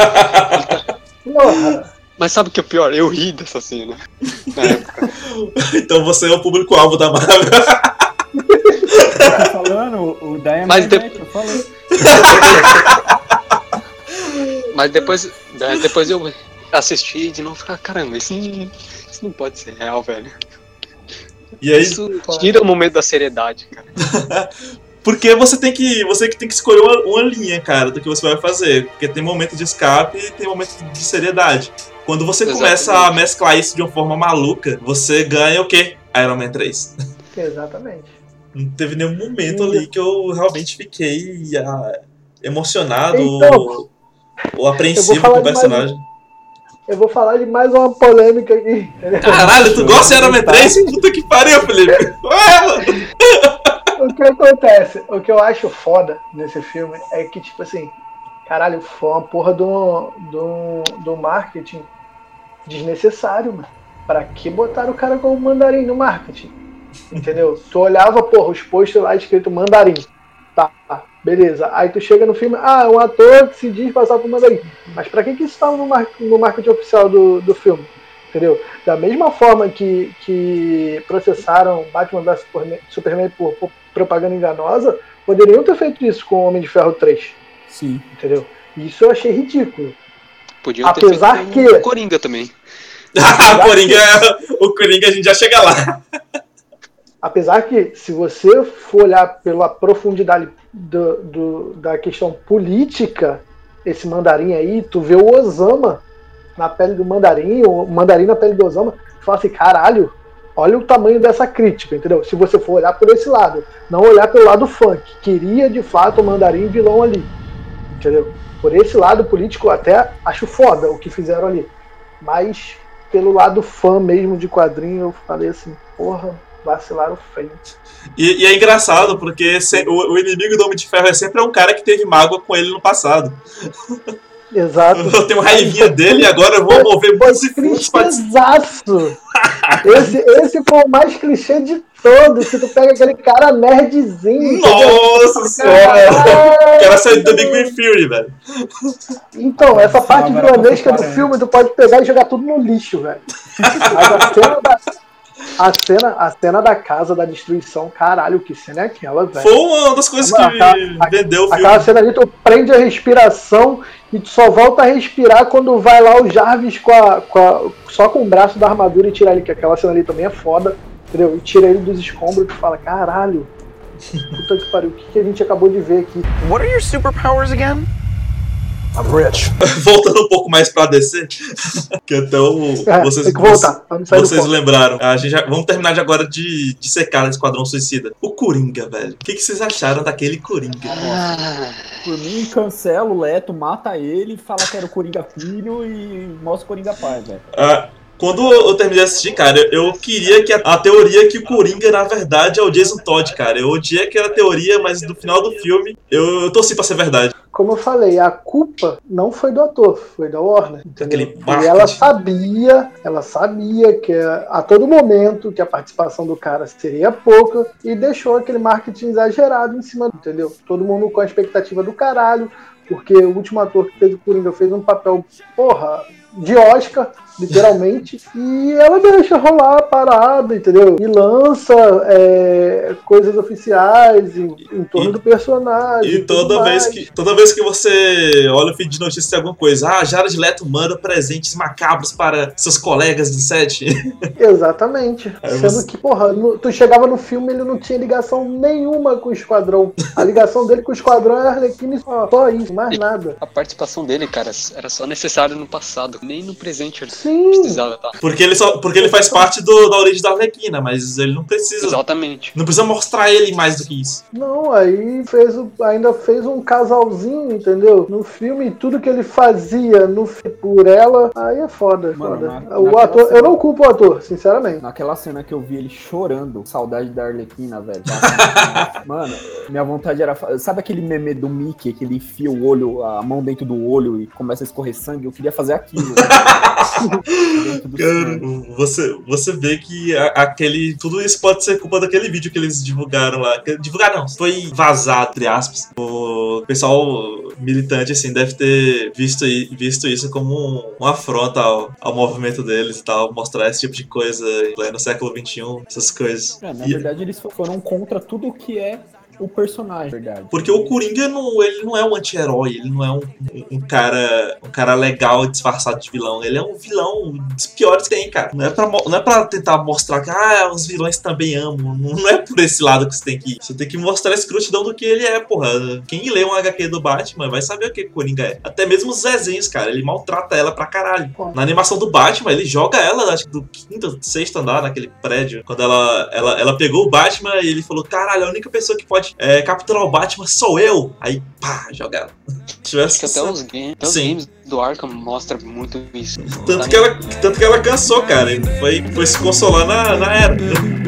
Porra. Mas sabe o que é o pior? Eu ri dessa cena. Na época. Então você é o público-alvo da Marvel. Eu tô falando, o Diamond Mas de- eu falei. Mas depois, daí depois eu assisti de novo e falei, caramba, isso não, isso não pode ser real, velho. E aí, Isso tira o momento da seriedade, cara. porque você tem que, você que tem que escolher uma, uma linha, cara, do que você vai fazer. Porque tem momento de escape e tem momento de seriedade. Quando você Exatamente. começa a mesclar isso de uma forma maluca, você ganha o quê? Iron Man três. Exatamente. Não teve nenhum momento ali que eu realmente fiquei ah, emocionado Então, ou, ou apreensivo falar com o de mais personagem. Eu vou falar de mais uma polêmica aqui. entendeu? Caralho, tu gosta de Iron Man três? Puta que pariu, Felipe. Ué, mano. O que acontece? O que eu acho foda nesse filme é que, tipo assim, caralho, foi uma porra do, do, do marketing desnecessário, mano. Pra que botaram o cara como mandarim no marketing? Entendeu? Tu olhava, porra, os posters lá escrito mandarim. Tá, beleza. Aí tu chega no filme, ah, um ator que se diz passar por mandarim. Mas pra que que isso estava no, mar no marketing oficial do, do filme? Entendeu? Da mesma forma que, que processaram Batman versus Superman por, por propaganda enganosa, poderiam ter feito isso com o Homem de Ferro três. Sim. Entendeu? Isso eu achei ridículo. Podiam Apesar ter feito que- o Coringa também. Ah, Coringa, o Coringa a gente já chega lá. apesar que, se você for olhar pela profundidade do, do, da questão política, esse Mandarim aí, tu vê o Osama na pele do Mandarim, o Mandarim na pele do Osama, tu fala assim, caralho, olha o tamanho dessa crítica, entendeu? Se você for olhar por esse lado, não olhar pelo lado fã, que queria de fato o Mandarim vilão ali, entendeu? Por esse lado político, até acho foda o que fizeram ali. Mas, pelo lado fã mesmo de quadrinho, eu falei assim, porra, vacilaram feio. E, e é engraçado, porque se, o, o inimigo do Homem de Ferro é sempre um cara que teve mágoa com ele no passado. Exato. Eu tenho raivinha dele e agora eu vou mover muitos e fundos pra... Exato! Esse, esse foi o mais clichê de todos, que tu pega aquele cara nerdzinho. Nossa senhora! O cara saiu do Big Bang Theory, velho. Então, essa parte vilanesca do filme tu pode pegar e jogar tudo no lixo, velho. Mas a cena da... A cena, a cena da casa da destruição, caralho, que cena é aquela, velho? Foi uma das coisas que aquela, vendeu o filme. Aquela cena ali, tu prende a respiração e tu só volta a respirar quando vai lá o Jarvis com a, com a, só com o braço da armadura e tira ele, que aquela cena ali também é foda, entendeu? E tira ele dos escombros e tu fala, caralho, puta que pariu, o que, que a gente acabou de ver aqui? What are your superpowers again? I'm rich. Voltando um pouco mais pra D C, que então é, vocês, tem que voltar, vocês lembraram. A gente já, vamos terminar de agora de, de secar o Esquadrão Suicida. O Coringa, velho. O que, que vocês acharam daquele Coringa? Ah, por mim, cancela o Leto, mata ele, fala que era o Coringa filho e mostra o Coringa pai, velho. Ah, quando eu terminei de assistir, cara, eu queria que a, a teoria que o Coringa, na verdade, é o Jason Todd, cara. Eu odiei aquela teoria, mas no final do filme, eu, eu torci pra ser verdade. Como eu falei, a culpa não foi do ator, foi da Warner, entendeu? Aquele e ela sabia, ela sabia que a todo momento que a participação do cara seria pouca e deixou aquele marketing exagerado em cima, entendeu? Todo mundo com a expectativa do caralho, porque o último ator que fez o Coringa fez um papel, porra, de Oscar, literalmente, e ela deixa rolar a parada, entendeu? E lança é, coisas oficiais em, em torno e, do personagem. E toda vez, que, toda vez que você olha o feed de notícias de alguma coisa, ah, Jared Leto manda presentes macabros para seus colegas do set. Exatamente. Aí Sendo você... que, porra, no, tu chegava no filme ele não tinha ligação nenhuma com o Esquadrão. A ligação dele com o Esquadrão era Arlequina e só, só isso, mais nada. A participação dele, cara, era só necessária no passado, nem no presente ele Sim. precisava, tá? Porque ele, só, porque ele faz parte do, da origem da Arlequina, mas ele não precisa. Exatamente. Não precisa mostrar ele mais do que isso. Não, aí fez, ainda fez um casalzinho, entendeu? No filme, tudo que ele fazia no, por ela, aí é foda. Mano, foda. na, o ator, cena, eu não culpo o ator, sinceramente. Naquela cena que eu vi ele chorando, saudade da Arlequina, velho. Mano, minha vontade era... Sabe aquele meme do Mickey, que ele enfia o olho, a mão dentro do olho e começa a escorrer sangue? Eu queria fazer aquilo. Cara, você, você vê que a, aquele, tudo isso pode ser culpa daquele vídeo que eles divulgaram lá. Divulgaram não, foi vazado, entre aspas. O pessoal militante assim deve ter visto, visto isso como um, uma afronta ao, ao movimento deles e tal, mostrar esse tipo de coisa no século vinte e um, essas coisas. É, na e, verdade eles foram contra tudo que é o personagem, verdade. Porque o Coringa não, ele não é um anti-herói, ele não é um, um, cara um cara legal disfarçado de vilão. Ele é um vilão dos piores que tem, cara. Não é pra, não é pra tentar mostrar que ah, os vilões também amam. Não é por esse lado que você tem que ir. Você tem que mostrar a escrotidão do que ele é, porra. Quem lê um H Q do Batman vai saber o que o Coringa é. Até mesmo os desenhos, cara. Ele maltrata ela pra caralho. Na animação do Batman, ele joga ela, acho que do quinto, sexto andar naquele prédio. Quando ela, ela, ela pegou o Batman e ele falou, caralho, a única pessoa que pode É, capturar o Batman sou eu. Aí, pá, joga ela. Acho que até os, game, até os games do Arkham mostram muito isso. Tanto que ela, tanto que ela cansou, cara. E foi, foi se consolar na, na era.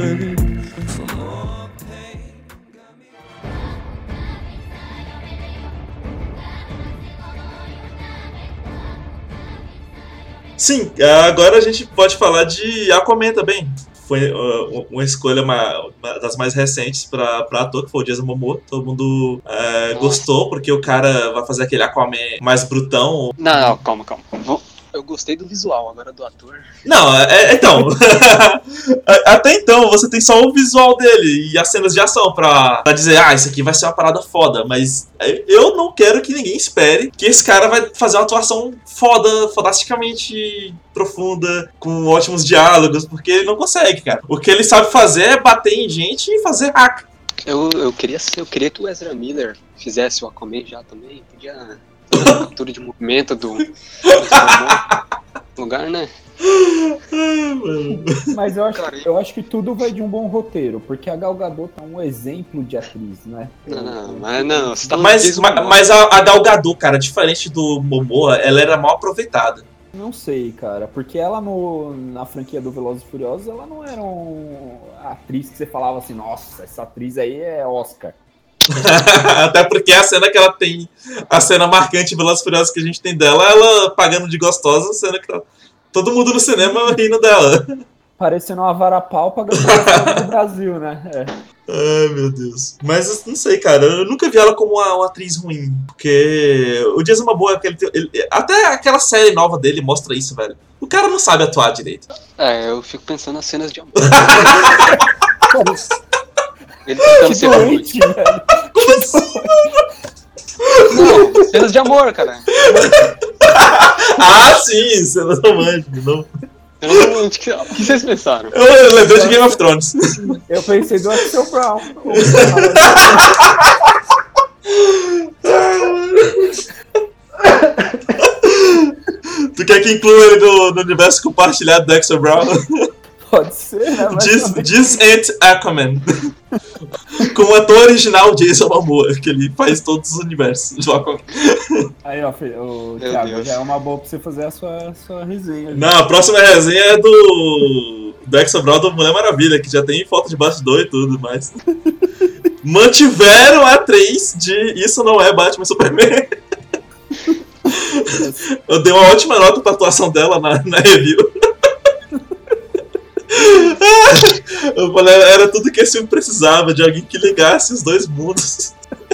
Sim, agora a gente pode falar de Aquaman também. Foi uh, uma escolha uma, uma das mais recentes pra, pra ator, que foi o Jason Momoa. Todo mundo uh, gostou, porque o cara vai fazer aquele Aquaman mais brutão. Não, não, calma, calma. Eu gostei do visual, agora do ator. Não, é, então. Até então, você tem só o visual dele e as cenas de ação pra, pra dizer, ah, isso aqui vai ser uma parada foda. Mas eu não quero que ninguém espere que esse cara vai fazer uma atuação foda, fodasticamente profunda, com ótimos diálogos, porque ele não consegue, cara. O que ele sabe fazer é bater em gente e fazer hack. Eu, eu, queria, eu queria que o Ezra Miller fizesse o Aquaman já também. Podia fazer uma captura de movimento do, do lugar, né? Mas eu acho, Cara, eu acho que tudo vai de um bom roteiro, porque a Gal Gadot é um exemplo de atriz, né? Não, não, mas não. Você tá Mas, mas, mas a, a Gal Gadot, cara, diferente do Momoa, ela era mal aproveitada. Não sei, cara, porque ela no, na franquia do Velozes e Furiosos, ela não era uma atriz que você falava assim, nossa, essa atriz aí é Oscar. Até porque a cena que ela tem, a cena marcante Velozes e Furiosos que a gente tem dela, ela pagando de gostosa, a cena que tá todo mundo no cinema rindo dela. Parecendo uma vara-pau pagando gostosa no Brasil, né? É. Ai, meu Deus. Mas não sei, cara, eu nunca vi ela como uma, uma atriz ruim, porque o Jason Momoa, ele, ele, até aquela série nova dele mostra isso, velho. O cara não sabe atuar direito. É, eu fico pensando nas cenas de amor. Ele tentando ser doente, velho. Como assim? Não, cenas de amor, cara. Ah, sim, cenas românticas. Não. Cenas românticas. O que vocês pensaram? Eu, eu lembrei de Game of Thrones. Eu pensei do Axel Brown. Tu quer que inclua ele no, no universo compartilhado do Axel Brown? Pode ser, né? Mas This, também- this ain't Aquaman. Com o ator original Jason Momoa, que ele faz todos os universos do Aquaman. Aí, ó, Fê, ô, Meu Thiago, Deus. já é uma boa pra você fazer a sua, sua resenha. Não, a próxima resenha é do, do Axel Brown do Mulher Maravilha, que já tem foto de bastidor e tudo mais. Mantiveram a atriz de Isso Não É Batman Superman. Eu dei uma ótima nota pra atuação dela na, na review. Eu falei, era tudo que esse filme precisava, de alguém que ligasse os dois mundos.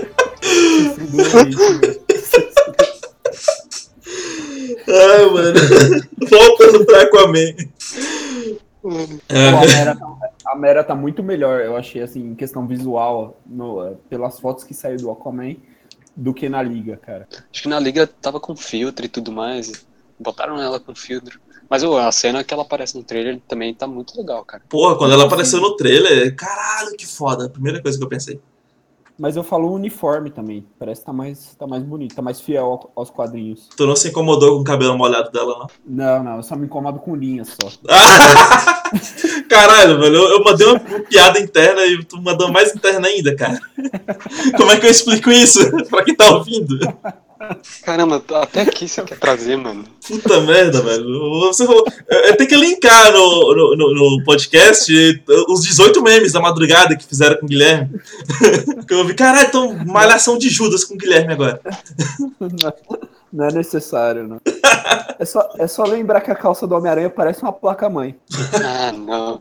Ai, mano. Voltando pra Aquaman. Pô, a, Mera, a Mera tá muito melhor, eu achei, assim, em questão visual, no, pelas fotos que saiu do Aquaman, do que na Liga, cara. Acho que na Liga tava com filtro e tudo mais. Botaram ela com filtro. Mas ô, a cena que ela aparece no trailer também tá muito legal, cara. Porra, quando ela apareceu no trailer, caralho, que foda. A primeira coisa que eu pensei. Mas eu falo o uniforme também, parece que tá mais, tá mais bonito, tá mais fiel ao- aos quadrinhos. Tu não se incomodou com o cabelo molhado dela, não? Não, não, eu só me incomodo com linhas só. Caralho, velho, eu, eu mandei uma, uma piada interna e tu mandou mais interna ainda, cara. Como é que eu explico isso pra quem tá ouvindo? Caramba, até aqui você quer trazer, mano. Puta merda, velho. Você falou, eu tenho que linkar no, no, no- no podcast os dezoito memes da madrugada que fizeram com o Guilherme. Que eu vi, caralho, então malhação de Judas com o Guilherme agora. Não, não é necessário, não. É só, é só lembrar que a calça do Homem-Aranha parece uma placa-mãe. Ah, não.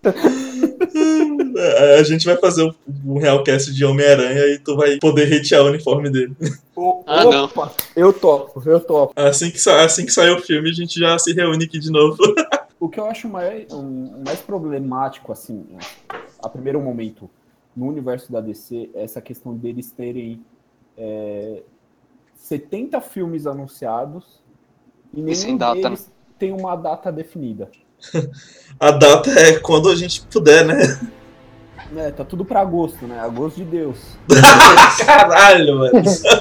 A gente vai fazer um, um Realcast de Homem-Aranha e tu vai poder hatear o uniforme dele. O- Ah, não. Opa, eu topo, eu topo. Assim que, sa- assim que sair o filme, a gente já se reúne aqui de novo. O que eu acho mais, um, mais problemático, assim, a primeiro momento, no universo da D C, é essa questão deles terem é, setenta filmes anunciados e nenhum sem data, deles tem uma data definida. A data é quando a gente puder, né? É, tá tudo pra agosto, né? Agosto de Deus. Caralho, mano.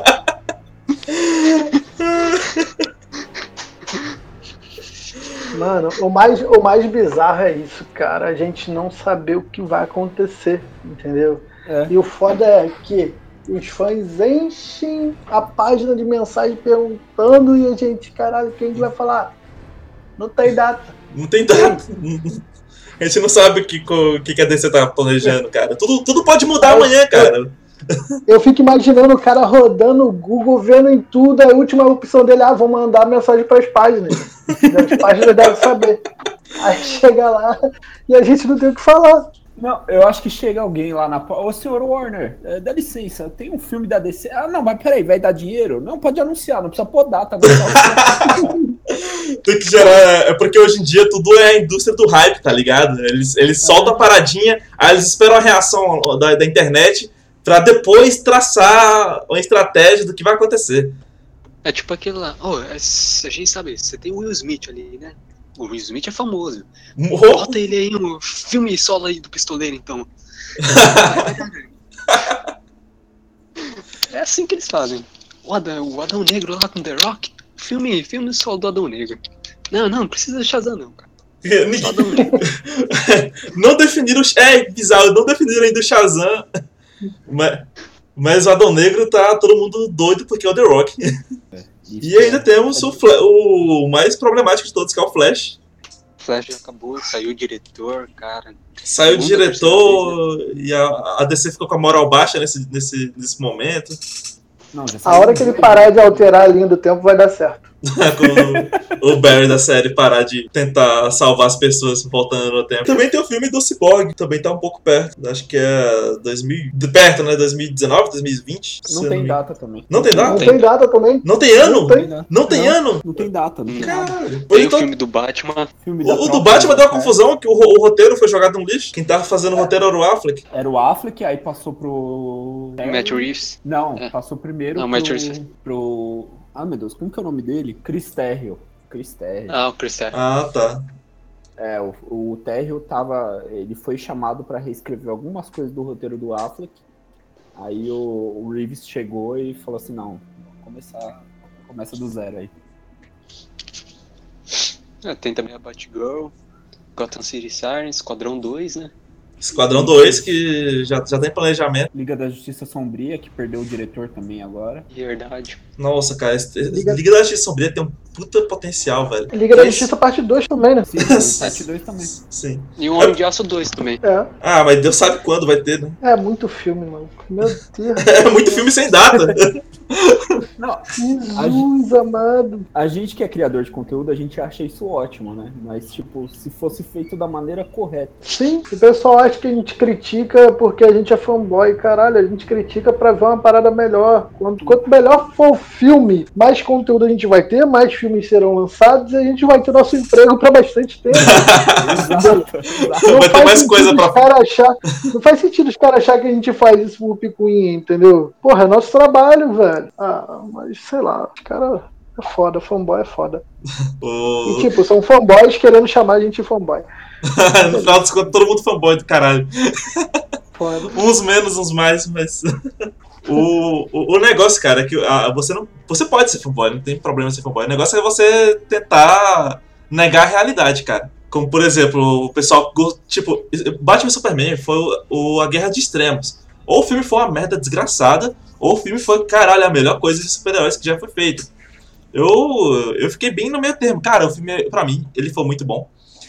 Mano, o mais, o mais bizarro é isso, cara. A gente não saber o que vai acontecer, entendeu? É. E o foda é que os fãs enchem a página de mensagem perguntando e a gente, caralho, o que a gente vai falar? Não tem data. Não tem data. A gente não sabe o que, o que a D C tá planejando, cara. Tudo, tudo pode mudar amanhã, cara. Eu fico imaginando o cara rodando o Google, vendo em tudo, a última opção dele, ah, vou mandar mensagem para as páginas. As páginas devem saber. Aí chega lá e a gente não tem o que falar. Não, eu acho que chega alguém lá na porta. Ô, senhor Warner, é, dá licença, tem um filme da D C. Ah, não, mas peraí, vai dar dinheiro? Não, pode anunciar, não precisa pôr data. Não precisa... Tem que gerar. É porque hoje em dia tudo é a indústria do hype, tá ligado? Eles, eles soltam a paradinha, aí eles esperam a reação da, da internet pra depois traçar uma estratégia do que vai acontecer. É tipo aquele lá, oh, a gente sabe, você tem o Will Smith ali, né? O Will Smith é famoso. Oh. Bota ele aí no filme solo aí do pistoleiro, então. É assim que eles fazem. O Adão, o Adão Negro lá com The Rock. Filme, filme solo do Adão Negro. Não, não, não precisa de Shazam não, cara. Só Adão Negro. Não definiram... É bizarro, não definiram ainda o Shazam. Mas, mas o Adão Negro tá todo mundo doido porque é o The Rock. É, e ainda é, temos é o, Fla- o mais problemático de todos, que é o Flash. Flash já acabou, saiu o diretor, cara. Saiu o diretor e a, a D C ficou com a moral baixa nesse, nesse, nesse momento. Não, já A hora que ele parar de alterar a linha do tempo vai dar certo. Quando o Barry da série parar de tentar salvar as pessoas voltando no tempo. Também tem o filme do Cyborg, também tá um pouco perto. Acho que é dois mil... Perto, né? dois mil e dezenove, dois mil e vinte. Não tem data também. Não tem data? Não tem data também. Não tem ano? Não tem, não tem não, ano? Não tem data, não tem Caralho. nada. Tem então, o filme do Batman. Filme o, o do Batman deu uma confusão, que o, o roteiro foi jogado no lixo. Quem tava fazendo o roteiro era o Affleck. Era o Affleck, aí passou pro... Matt Reeves. Não, é. passou primeiro não, pro... Matt Reeves. pro... Ah, meu Deus, como que é o nome dele? Chris Terrio. Chris Terrio. Ah, o Chris Terrio. Ah, tá. É, o, o Terrio tava... Ele foi chamado pra reescrever algumas coisas do roteiro do Affleck. Aí o, o Reeves chegou e falou assim, não, vamos começar... Começa do zero aí. É, tem também a Batgirl, Gotham City Sirens, Esquadrão dois, né? Esquadrão dois, que já, já tem planejamento. Liga da Justiça Sombria, que perdeu o diretor também agora. Verdade. Nossa, cara, esse, Liga... Liga da Justiça Sombria tem um puta potencial, velho. Liga da Esse... Justiça parte dois também, né? Sim, o parte dois também. Sim. E o Homem de Aço dois também. É. Ah, mas Deus sabe quando vai ter, né? É muito filme, mano. Meu Deus. É muito filme sem data. Não, Jesus amado. a gente que é criador de conteúdo, a gente acha isso ótimo, né? Mas, tipo, se fosse feito da maneira correta. Sim, o pessoal acha que a gente critica porque a gente é fanboy. Caralho, a gente critica pra ver uma parada melhor. Quanto, quanto melhor for o filme, mais conteúdo a gente vai ter, mais filmes serão lançados e a gente vai ter nosso emprego pra bastante tempo. Exato, exato. Não Vai ter faz mais sentido coisa os pra- cara achar, não faz sentido os caras acharem que a gente faz isso por picuinha, entendeu? Porra, é nosso trabalho, velho. Ah, mas sei lá, os caras é foda, fanboy é foda. O... E tipo, são fanboys querendo chamar a gente de fanboy. no final dos contos, todo mundo fanboy do caralho. Foda. Uns menos, uns mais, mas... o, o, o negócio, cara, é que ah, você não... Você pode ser fanboy, não tem problema ser fanboy. O negócio é você tentar negar a realidade, cara. Como, por exemplo, o pessoal... Tipo, Batman e Superman foi o, o, a guerra de extremos. Ou o filme foi uma merda desgraçada, ou o filme foi, caralho, a melhor coisa de super-heróis que já foi feita. Eu, eu fiquei bem no meio termo. Cara, o filme, pra mim, ele foi muito bom.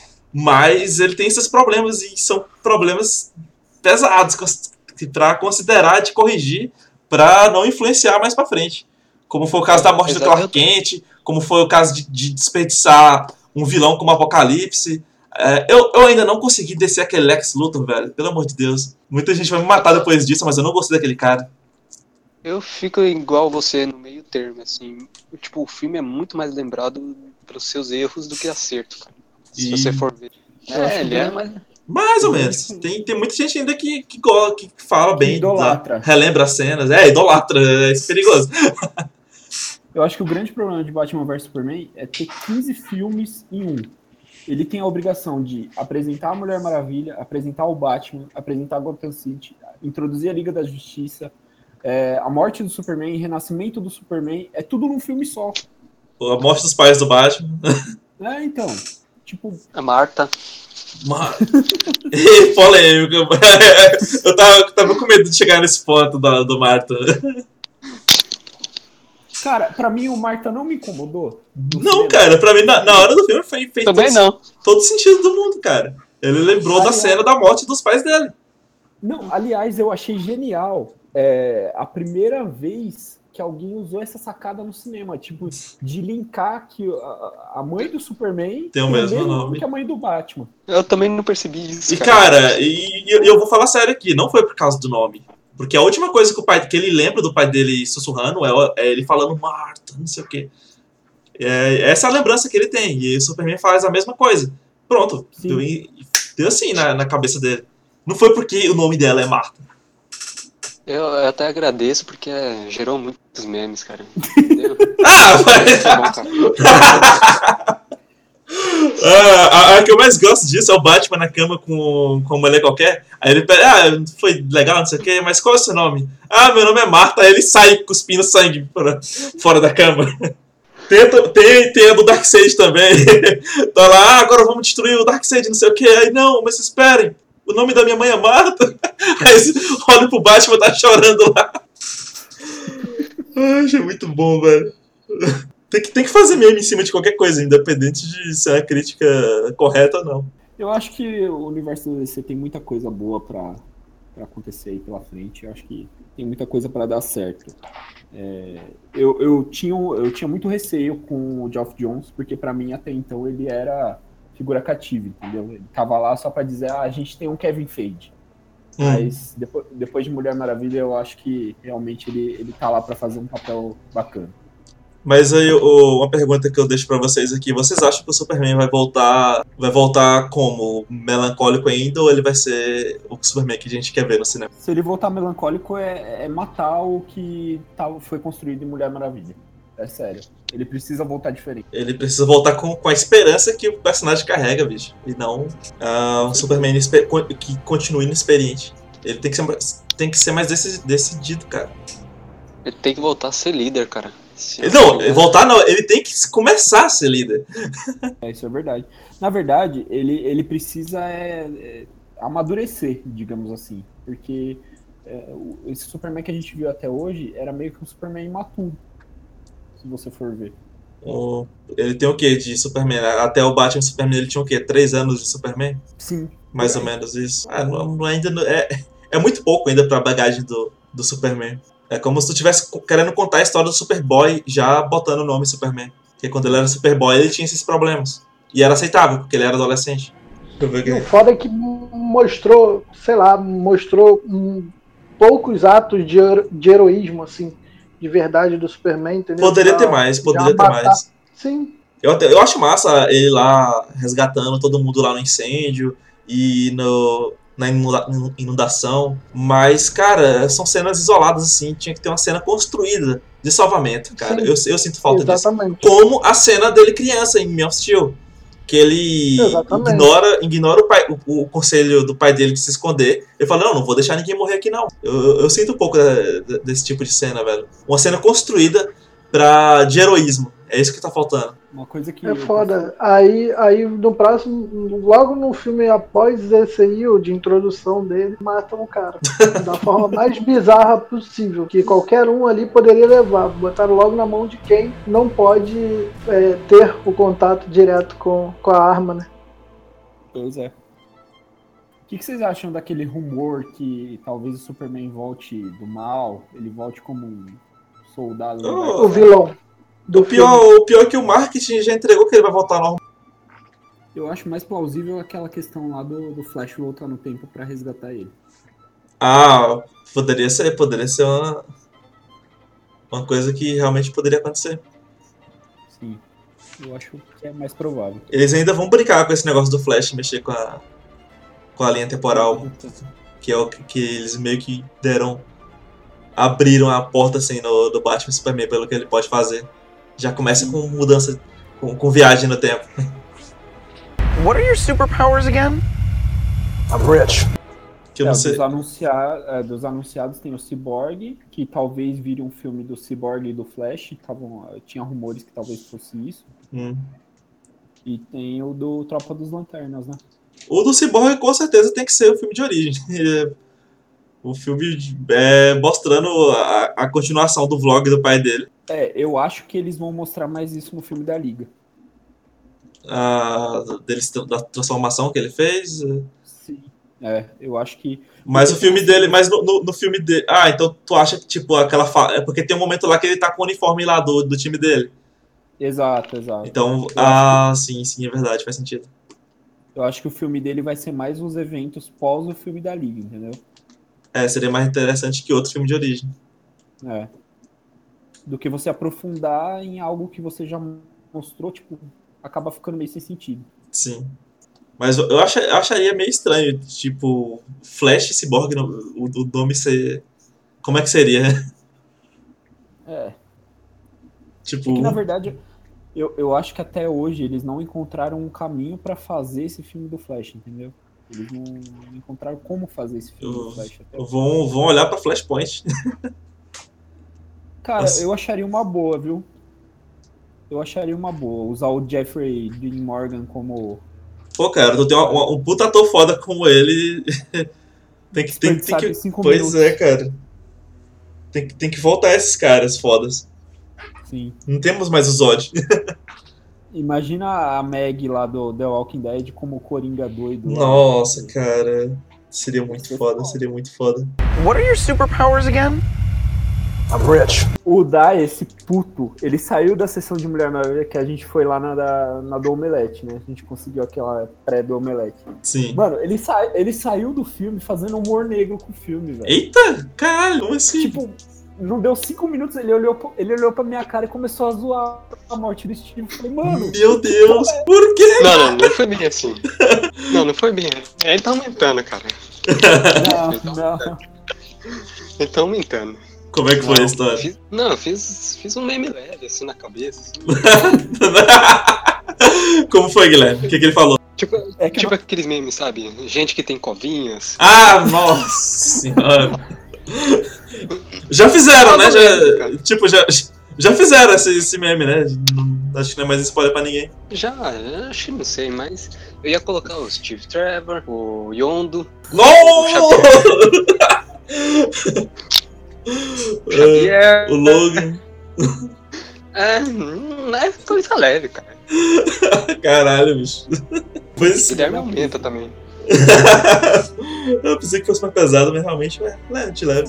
Mas ele tem esses problemas, e são problemas pesados pra considerar, de corrigir, pra não influenciar mais pra frente. Como foi o caso da morte do Clark Kent, como foi o caso de, de desperdiçar um vilão como Apocalipse. É, eu, eu ainda não consegui descer aquele Lex Luthor, velho. Pelo amor de Deus. Muita gente vai me matar depois disso, mas eu não gostei daquele cara. Eu fico igual você no meio termo, assim. Tipo, o filme é muito mais lembrado pelos seus erros do que acerto, cara. Se E- você for ver. É, ele é, mas... Mais ou menos. Tem, tem muita gente ainda que, que, go- que fala bem, idolatra. da- relembra as cenas. É, idolatra, é isso é perigoso. Eu acho que o grande problema de Batman versus Superman é ter quinze filmes em um. Ele tem a obrigação de apresentar a Mulher Maravilha, apresentar o Batman, apresentar Gotham City, introduzir a Liga da Justiça, é, a morte do Superman, renascimento do Superman, é tudo num filme só. A morte dos pais do Batman. É, então, tipo, A Marta. Mano. Polêmico. Eu tava, tava com medo de chegar nesse ponto do, do Marta. cara, pra mim o Marta não me incomodou. no Não, cinema. cara, pra mim, na, na hora do filme, foi, fez Também todo, não. todo sentido do mundo, cara. Ele lembrou da Aliás- cena da morte dos pais dele. Não, aliás, eu achei genial. É, a primeira vez que alguém usou essa sacada no cinema, tipo, de linkar que a, a mãe do Superman Tem o mesmo nome. que a mãe do Batman. Eu também não percebi isso, E, cara, e, e eu, eu vou falar sério aqui, não foi por causa do nome. Porque a última coisa que o pai que ele lembra do pai dele sussurrando é, é ele falando Marta, não sei o quê. É, essa é a lembrança que ele tem. E o Superman faz a mesma coisa. Pronto. Sim. Deu, deu assim na, na cabeça dele. Não foi porque o nome dela é Marta. Eu até agradeço porque é, gerou muitos memes, cara. Entendeu? Ah, Isso é bom, cara. Ah, a, a que eu mais gosto disso é o Batman na cama com, com uma mulher qualquer. Aí ele pede, ah, foi legal, não sei o que, mas qual é o seu nome? Ah, meu nome é Marta. Aí ele sai cuspindo sangue pra, fora da cama. Tem, tem, tem a do Darkseid também. Tá lá, ah, agora vamos destruir o Darkseid, não sei o que. Aí não, mas esperem, o nome da minha mãe é Marta. Aí olha pro Batman, tá chorando lá. Ai, é muito bom, velho. Tem que, tem que fazer meme em cima de qualquer coisa, independente de ser a crítica correta ou não. Eu acho que o universo do D C tem muita coisa boa pra, pra acontecer aí pela frente. Eu acho que tem muita coisa pra dar certo. É, eu, eu, tinha, eu tinha muito receio com o Geoff Johns, porque pra mim até então ele era figura cativa, entendeu? Ele tava lá só pra dizer, ah, a gente tem um Kevin Feige. Hum. Mas depois, depois de Mulher Maravilha, eu acho que realmente ele, ele tá lá pra fazer um papel bacana. Mas aí, uma pergunta que eu deixo pra vocês aqui. Vocês acham que o Superman vai voltar vai voltar como? Melancólico ainda, ou ele vai ser o Superman que a gente quer ver no cinema? Se ele voltar melancólico, é, é matar o que tá, foi construído em Mulher Maravilha. É sério. Ele precisa voltar diferente. Ele precisa voltar com, com a esperança que o personagem carrega, bicho. E não uh, um Superman que continue inexperiente. Ele tem que ser, tem que ser mais decidido, cara. Ele tem que voltar a ser líder, cara. Não, voltar não, ele tem que começar a ser líder. É, isso é verdade. Na verdade, ele, ele precisa é, é, amadurecer, digamos assim. Porque é, esse Superman que a gente viu até hoje era meio que um Superman imaturo, se você for ver. O, ele tem o que de Superman? Até o Batman Superman ele tinha o quê? Três anos de Superman? Sim. Mais ou menos isso. Ah, não, não, ainda não, é, é muito pouco ainda pra bagagem do, do Superman. É como se tu estivesse querendo contar a história do Superboy já botando o nome Superman. Porque quando ele era Superboy, ele tinha esses problemas. E era aceitável, porque ele era adolescente. O foda é que mostrou, sei lá, mostrou um, poucos atos de, de heroísmo, assim, de verdade do Superman, entendeu? Poderia ter mais, poderia ter mais. Sim. Eu, até, eu acho massa ele lá resgatando todo mundo lá no incêndio e no... na inundação, mas, cara, são cenas isoladas, assim, tinha que ter uma cena construída de salvamento, cara. Eu, eu sinto falta Exatamente. disso. Como a cena dele criança em Man of Steel, que ele ignora, ignora o, pai, o, o conselho do pai dele de se esconder. Ele fala, não, não vou deixar ninguém morrer aqui, não. Eu, eu, eu sinto um pouco de, de, desse tipo de cena, velho. Uma cena construída pra, de heroísmo. É isso que tá faltando. Uma coisa que é foda. Aí, aí no próximo, logo no filme após esse aí, o de introdução dele, matam o cara. Da forma mais bizarra possível. Que qualquer um ali poderia levar. Botaram logo na mão de quem não pode é, ter o contato direto com, com a arma, né? Pois é. O que, que vocês acham daquele rumor que talvez o Superman volte do mal, ele volte como um soldado? Oh, o vilão. O pior, o pior é que o marketing já entregou que ele vai voltar normal. Eu acho mais plausível aquela questão lá do, do Flash voltar no tempo pra resgatar ele. Ah, poderia ser, poderia ser uma, uma coisa que realmente poderia acontecer. Sim, eu acho que é mais provável. Eles ainda vão brincar com esse negócio do Flash, mexer com a, com a linha temporal, que é o que, que eles meio que deram, abriram a porta assim no, do Batman e Superman pelo que ele pode fazer. Já começa com mudança, com, com viagem no tempo. What are your superpowers again? I'm rich. Que eu não é, sei. Dos, anuncia... é, dos anunciados tem o Cyborg, que talvez vire um filme do Cyborg e do Flash. Tavam... Tinha rumores que talvez fosse isso. Hum. E tem o do Tropa dos Lanternas, né? O do Cyborg com certeza tem que ser o filme de origem. O filme é, mostrando a, a continuação do vlog do pai dele. É, eu acho que eles vão mostrar mais isso no filme da Liga. Ah, deles, da transformação que ele fez. Sim. É, eu acho que... Mas o filme dele, mas no, no, no filme dele... Ah, então tu acha que, tipo, aquela... Fa... É porque tem um momento lá que ele tá com o uniforme lá do, do time dele. Exato, exato. Então, ah, que... sim, sim, é verdade, faz sentido. Eu acho que o filme dele vai ser mais uns eventos pós o filme da Liga, entendeu? É, seria mais interessante que outro filme de origem. É. Do que você aprofundar em algo que você já mostrou, tipo, acaba ficando meio sem sentido. Sim. Mas eu, acha, eu acharia meio estranho, tipo, Flash e Cyborg, o, o nome ser... Como é que seria? É. Tipo... É que, na verdade, eu, eu acho que até hoje eles não encontraram um caminho pra fazer esse filme do Flash, entendeu? Eles não encontraram como fazer esse filme eu, do Flash. Até vão, vão olhar pra Flashpoint. Cara, Nossa. eu acharia uma boa, viu? Eu acharia uma boa. Usar o Jeffrey Dean Morgan como... Pô, cara, tu tem uma, uma, um puta ator foda como ele. tem que... Tem, tem que cinco pois minutos. é, cara. Tem, tem que voltar esses caras fodas. Sim. Não temos mais o Zod. Imagina a Meg lá do The Walking Dead como Coringa doido. lá. Nossa, cara. Seria muito foda, seria muito foda. What are your superpowers again? I'm rich. O Dai, esse puto, ele saiu da sessão de Mulher Maravilha que a gente foi lá na, da, na do Omelete, né? A gente conseguiu aquela pré do Omelete. Sim. Mano, ele, sa ele saiu do filme fazendo humor negro com o filme, velho. Eita! Caralho, como assim? Tipo, não deu cinco minutos, ele olhou, ele olhou pra minha cara e começou a zoar a morte do Steve. Eu falei, mano... Meu Deus, por quê? Não, não, não foi bem assim. Não, não foi bem. Ele tá aumentando, cara. Não, não. Ele tá aumentando. Como é que foi Não, a história? Fiz, não, eu fiz, fiz um meme leve, assim, na cabeça. Assim. Como foi, Guilherme? O que, que ele falou? Tipo, É que tipo não- aqueles memes, sabe? Gente que tem covinhas. Ah, nossa senhora. Já fizeram, né? Já, tipo, já, já fizeram esse, esse meme, né? Não, acho que não é mais spoiler pra ninguém. Já, eu acho que não sei, mas eu ia colocar o Steve Trevor, o Yondo, No! o Xavier. O Logan. É, não é coisa leve, cara. Caralho, bicho. Pois O Guilherme aumenta também. eu pensei que fosse mais pesado, mas realmente é leve, leve.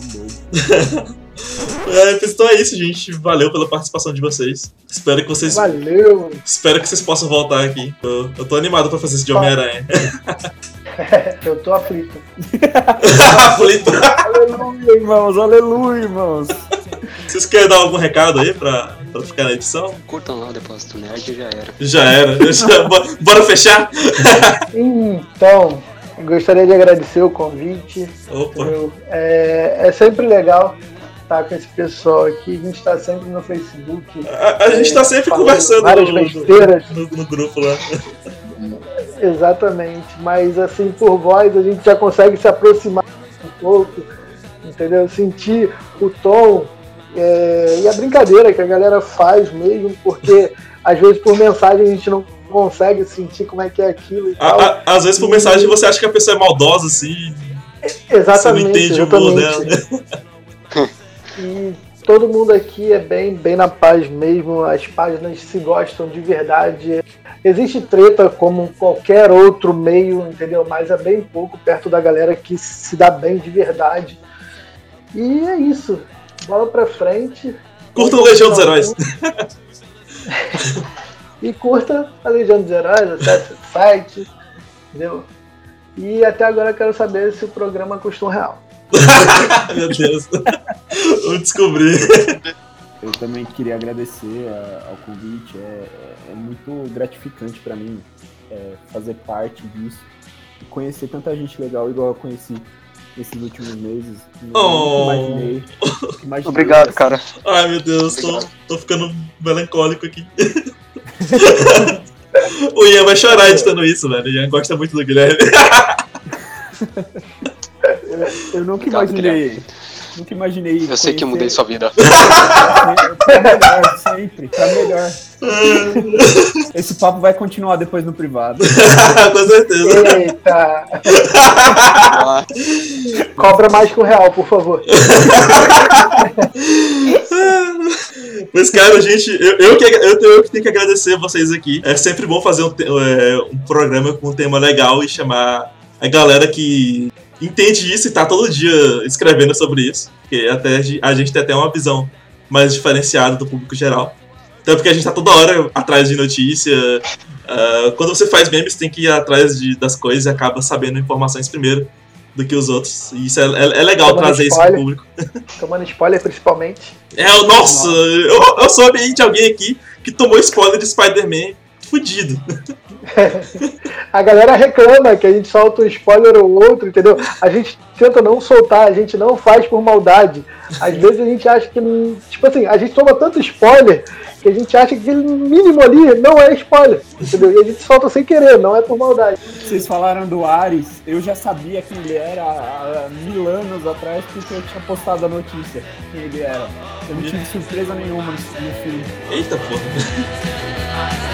É, então é isso, gente. Valeu pela participação de vocês. Espero que vocês. Valeu! Espero que vocês possam voltar aqui. Eu, eu tô animado pra fazer esse de Homem-Aranha. Eu tô aflito. Aflito. Aleluia, irmãos, aleluia, irmãos. Vocês querem dar algum recado aí pra, pra ficar na edição? Curtam lá o Depósito Nerd e já era. Já era. Já, bora, bora fechar? Então, gostaria de agradecer o convite. Opa. entendeu? É, é sempre legal estar com esse pessoal aqui. A gente está sempre no Facebook. A, a gente tá sempre falando conversando várias no, besteiras. no, no grupo lá. Exatamente, mas assim, por voz a gente já consegue se aproximar um pouco, entendeu? Sentir o tom é, e a brincadeira que a galera faz mesmo, porque às vezes por mensagem a gente não consegue sentir como é que é aquilo e A, tal. a, às vezes por mensagem você acha que a pessoa é maldosa, assim. Exatamente, Você não entende o humor exatamente. dela. E todo mundo aqui é bem, bem na paz mesmo, as páginas se gostam de verdade. Existe treta como qualquer outro meio, entendeu? Mas é bem pouco perto da galera que se dá bem de verdade. E é isso. Bola pra frente. Curta o Legião dos Heróis. E curta a Legião dos Heróis, acesse o site, entendeu? E até agora eu quero saber se o programa custa um real. Meu Deus. Vamos descobrir. Eu também queria agradecer a, ao convite, é, é, é muito gratificante pra mim é, fazer parte disso e conhecer tanta gente legal igual eu conheci nesses últimos meses. Eu Oh. nunca imaginei, nunca imaginei. Obrigado, cara. Ai, meu Deus, tô, tô ficando melancólico aqui. O Ian vai chorar editando isso, velho. O Ian gosta muito do Guilherme. Eu, eu nunca Obrigado, imaginei. Nunca imaginei. Eu sei que eu mudei sua vida. Pra melhor, sempre, pra melhor. Esse papo vai continuar depois no privado. Com certeza. Eita! Ah, Cobra mais que um real, por favor. Mas, cara, gente, eu, eu, que, eu, eu que tenho que agradecer vocês aqui. É sempre bom fazer um, te- é, um programa com um tema legal e chamar a galera que entende isso e tá todo dia escrevendo sobre isso. Porque até a gente tem até uma visão mais diferenciada do público geral. Então, porque a gente tá toda hora atrás de notícia. Uh, quando você faz memes, tem que ir atrás de, das coisas e acaba sabendo informações primeiro do que os outros. E isso é, é, é legal Tomando trazer isso pro spoiler. público. Tomando spoiler, principalmente. É, o nossa, eu, eu soube aí de alguém aqui que tomou spoiler de Spider-Man fudido. A galera reclama que a gente solta um spoiler ou outro, entendeu? A gente tenta não soltar, a gente não faz por maldade. Às vezes a gente acha que, tipo assim, a gente toma tanto spoiler que a gente acha que aquele mínimo ali não é spoiler, entendeu? E a gente solta sem querer, não é por maldade. Vocês falaram do Ares, eu já sabia quem ele era há mil anos atrás, porque eu tinha postado a notícia quem ele era. Eu não tive surpresa nenhuma no filme. Eita porra.